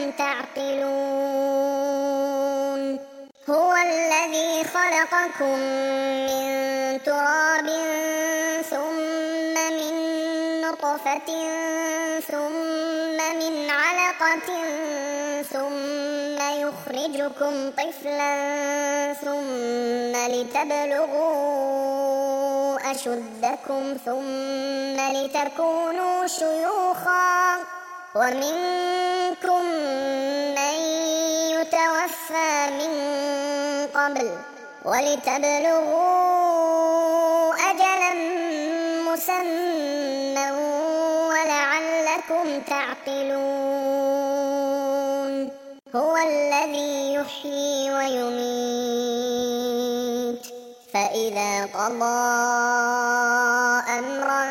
تعقلون هو الذي خلقكم من تراب ثم من نطفة ثم من علقة ثم يخرجكم طفلا ثم لتبلغوا أشدكم ثم لتكونوا شيوخا ومنكم من يتوفى من قبل ولتبلغوا أجلا مسمى ولعلكم تعقلون هو الذي يحيي ويميت فإذا قضى أمرا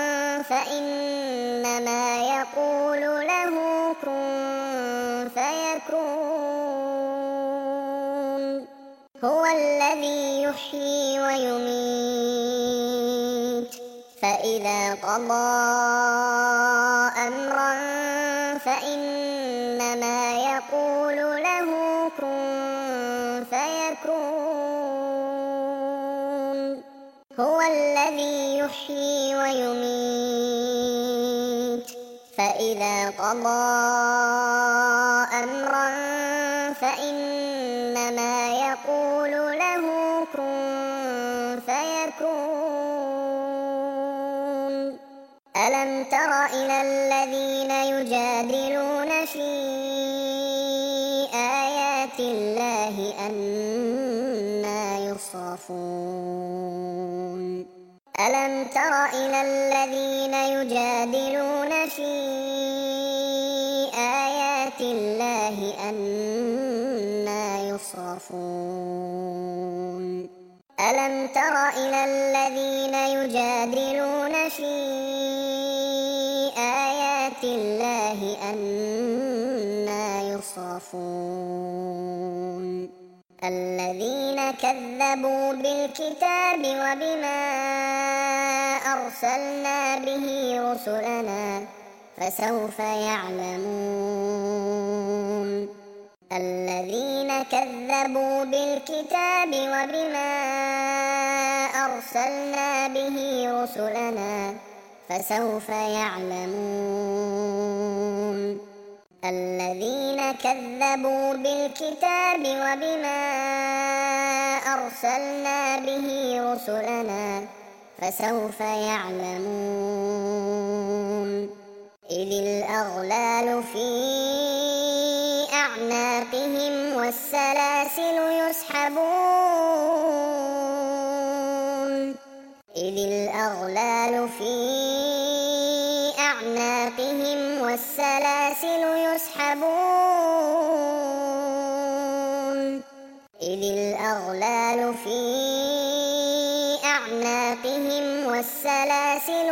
فإنما يقول له كن فيكون هو الذي يحيي ويميت فإذا قضى أمرا فإنما يقول له كن فيكون هو الذي يحيي ويميت فإذا قضى أمرا فإنما يقول له كن فيكون ألم تر إلى الذين يجادلون في آيات الله أنى يصرفون ألم تر إلى الذين يجادلون في آيات الله أنى يصرفون ألم تر إلى الذين يجادلون في آيات الله أنى يصرفون الذين كذبوا بالكتاب وبما أرسلنا به رسلنا فسوف يعلمون الذين كذبوا بالكتاب وبما أرسلنا به رسلنا فسوف يعلمون الذين كذبوا بالكتاب وبما أرسلنا به رسلنا فسوف يعلمون إذ الأغلال في أعناقهم والسلاسل يسحبون إذ الأغلال في أعناقهم والسلاسل يسحبون إذ الأغلال في أعناقهم والسلاسل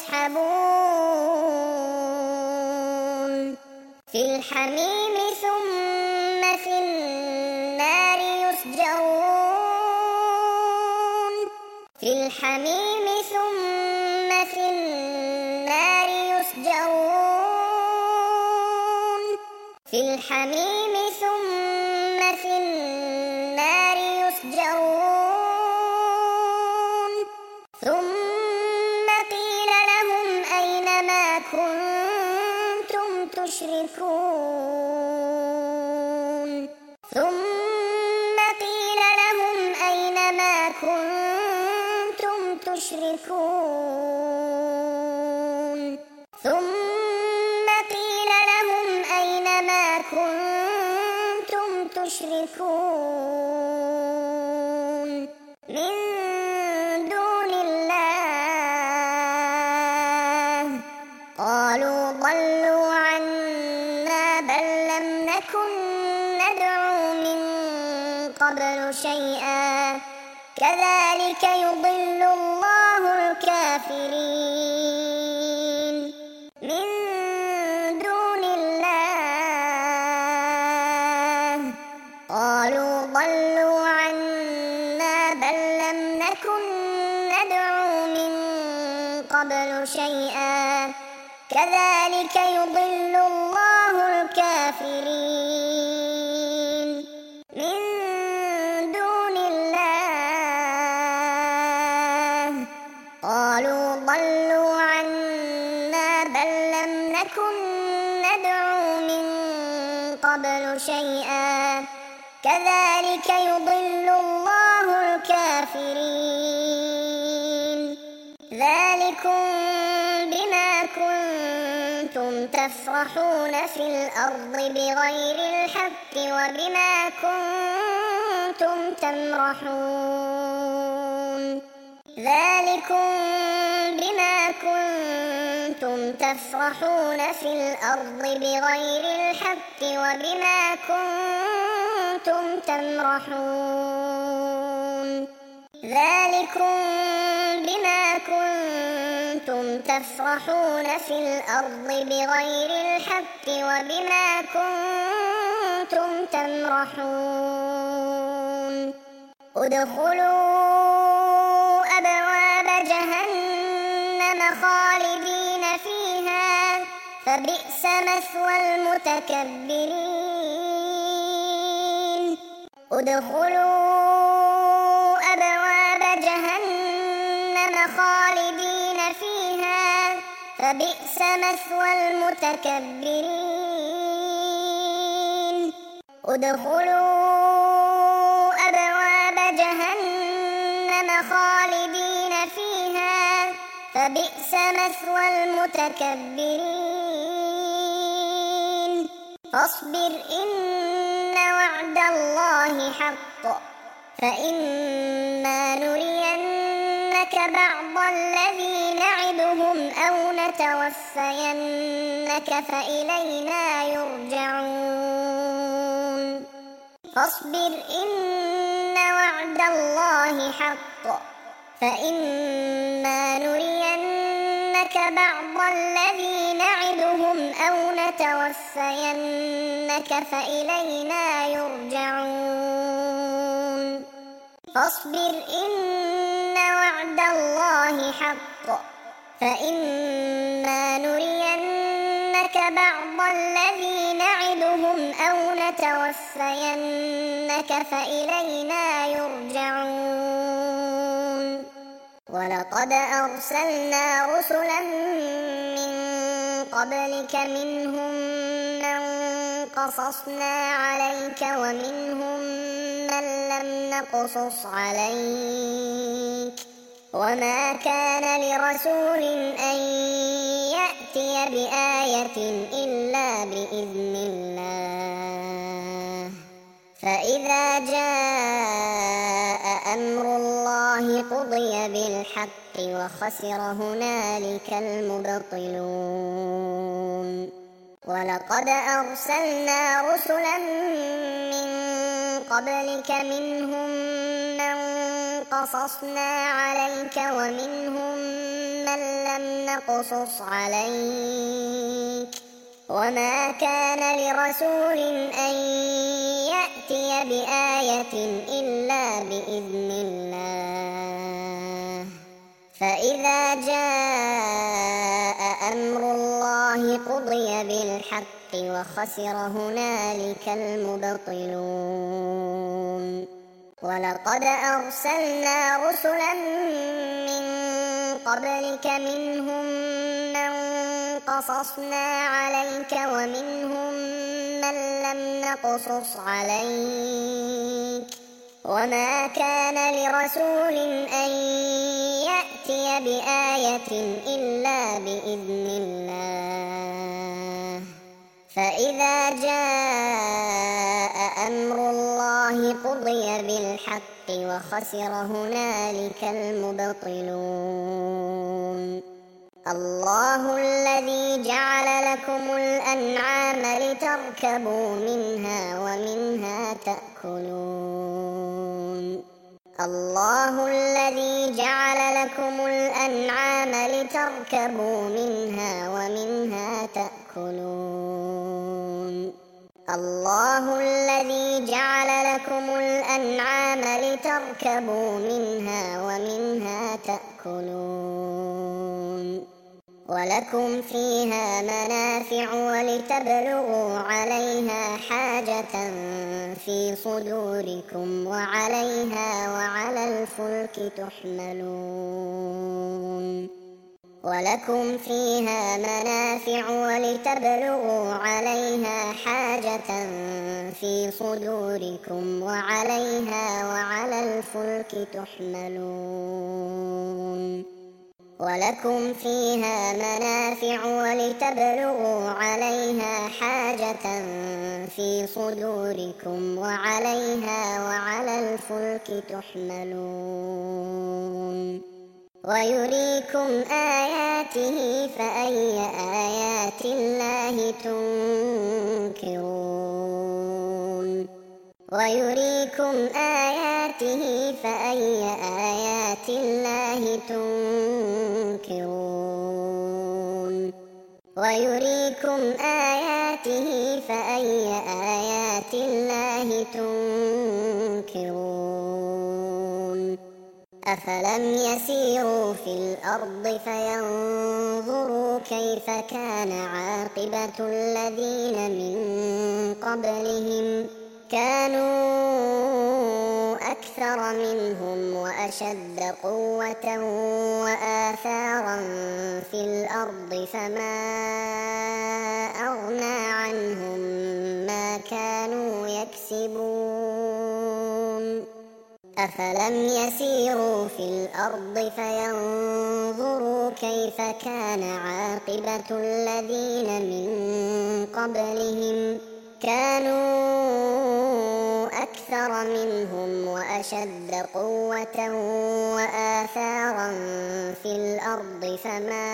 يسحبون في الحميم ثم في النار يسجرون في الحميم ثم في النار يسجرون في الحميم ثم في النار يسجرون ثم قيل لهم أين ما كنتم تشركون ثم قيل لهم أين ما كنتم تشركون ثم قيل لهم أين ما كنتم تشركون من دون الله قالوا ضلوا عنا بل لم نكن ندعو من قبل شيئا كذلك يضل الله الكافرين من دون الله قالوا ضلوا عنا بل لم نكن ندعو من قبل شيئا كذلك يضل الله الكافرين من دون الله قالوا ضلوا عنا بل لم نكن ندعو من قبل شيئا كذلك يضل الله الكافرين ذلكم بما كنتم تفرحون في الأرض بغير الحق وبما كنتم تمرحون ذلكم بما كنتم تفرحون في الأرض بغير الحق وبما كنتم تمرحون ذلكم بما كنتم تفرحون في الأرض بغير الحق وبما كنتم تمرحون ادخلوا أبواب جهنم خالدين فيها فبئس مثوى المتكبرين ادخلوا أبواب جهنم خالدين فيها فبئس مثوى المتكبرين ادخلوا أبواب جهنم خالدين فيها فبئس مثوى المتكبرين فاصبر إن وعد الله حق فإما نرينك بعض الذي نعدهم أو نتوفينك فإلينا يرجعون فاصبر إن وعد الله حق فإما نرينك بعض الذي نعدهم أو نتوفينك فإلينا يرجعون فاصبر إن وعد الله حق فإما نرينك بعض الذي نعدهم أو نتوفينك فإلينا يرجعون ولقد أرسلنا رسلا من قبلك منهم من قصصنا عليك ومنهم من لم نقصص عليك وما كان لرسول أن يأتي بآية إلا بإذن الله فإذا جاء أمر الله قضي بالحق وخسر هنالك المبطلون ولقد أرسلنا رسلا من قبلك منهم من قصصنا عليك ومنهم من لم نقصص عليك وما كان لرسول أن يأتي بآية إلا بإذن الله فإذا جاء أمر الله قضي بالحق وخسر هنالك المبطلون ولقد أرسلنا رسلا من قبلك منهم من قصصنا عليك ومنهم من لم نقصص عليك وما كان لرسول أن يأتي بآية إلا بإذن الله فإذا جاء أمر الله قضي بالحق وخسر هنالك المبطلون الله الذي جعل لكم الأنعام لتركبوا منها ومنها تأكلون الله الذي جعل لكم الأنعام لتركبوا منها ومنها تأكلون الله الذي جعل لكم الأنعام لتركبوا منها ومنها تأكلون ولكم فيها منافع ولتبلغوا عليها حاجة في صدوركم وعليها وعلى الفلك تحملون ولكم فيها منافع ولتبلغوا عليها حاجة في صدوركم وعليها وعلى الفلك تحملون ولكم فيها منافع ولتبلغوا عليها حاجة في صدوركم وعليها وعلى الفلك تحملون ويريكم آياته فأي آيات الله تنكرون ويريكم آياته فأي آيات الله تنكرون ويريكم آياته فأي آيات الله تنكرون أفلم يسيروا في الأرض فينظروا كيف كان عاقبة الذين من قبلهم كانوا أكثر منهم وأشد قوة وآثارا في الأرض فما أغنى عنهم ما كانوا يكسبون أفلم يسيروا في الأرض فينظروا كيف كان عاقبة الذين من قبلهم كانوا أكثر منهم وأشد قوة وآثارا في الأرض فما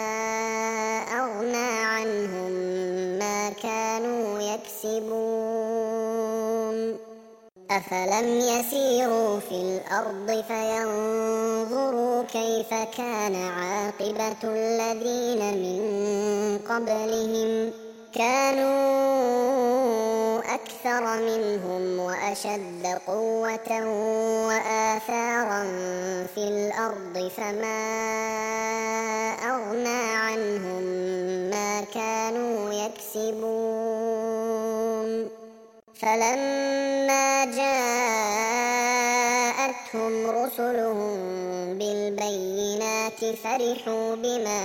أغنى عنهم ما كانوا يكسبون أفلم يسيروا في الأرض فينظروا كيف كان عاقبة الذين من قبلهم كانوا أكثر منهم وأشد قوة وآثارا في الأرض فما أغنى عنهم ما كانوا يكسبون فلما جاءتهم رسلهم بالبينات فرحوا بما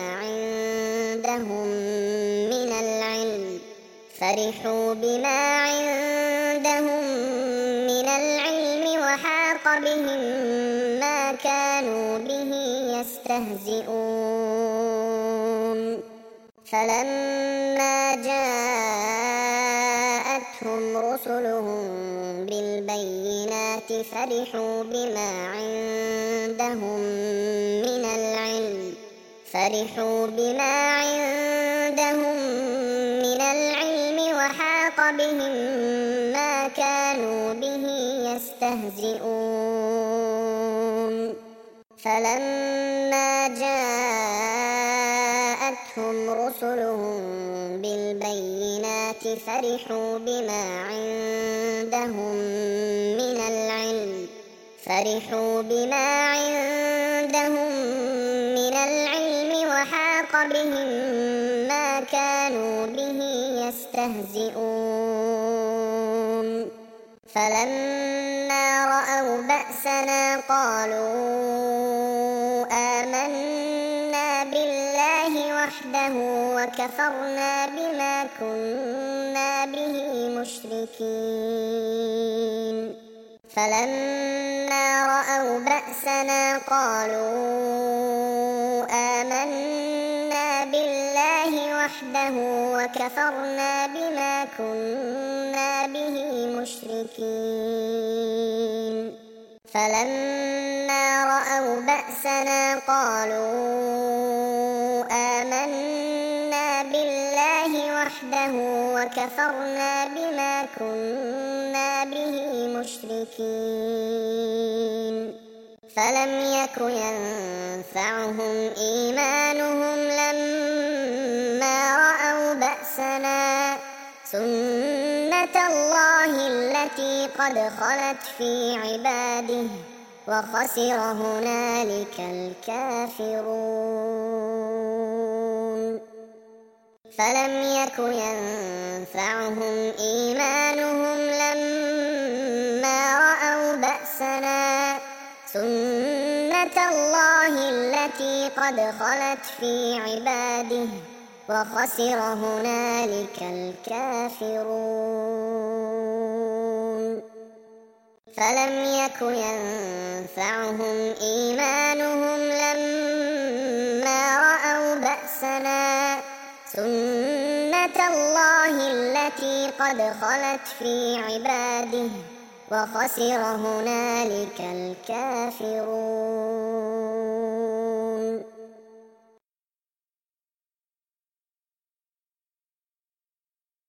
عندهم من العلم وحاق بهم ما كانوا به يستهزئون فلما جاءتهم رسلهم بالبينات فرحوا بما عندهم من العلم وحاق بهم ما كانوا به يستهزئون فلما جاءتهم رسلهم بالبينات فرحوا بما عندهم من العلم وحاق بهم ما كانوا به يستهزئون فلما رأوا بأسنا قالوا آمنا بالله وحده وكفرنا بما كنا به مشركين فلما رأوا بأسنا قالوا آمنا بالله وحده وكفرنا بما كنا به مشركين فلما رأوا بأسنا قالوا آمنا بالله وحده وكفرنا بما كنا به مشركين فلم يك ينفعهم إيمانهم لما رأوا بأسنا سنة الله التي قد خلت في عباده وخسر هنالك الكافرون فلم يك ينفعهم إيمانهم لما رأوا بأسنا سنة الله التي قد خلت في عباده وخسر هنالك الكافرون فلم يك ينفعهم إيمانهم لما رأوا بأسنا سنة الله التي قد خلت في عباده وخسر هنالك الكافرون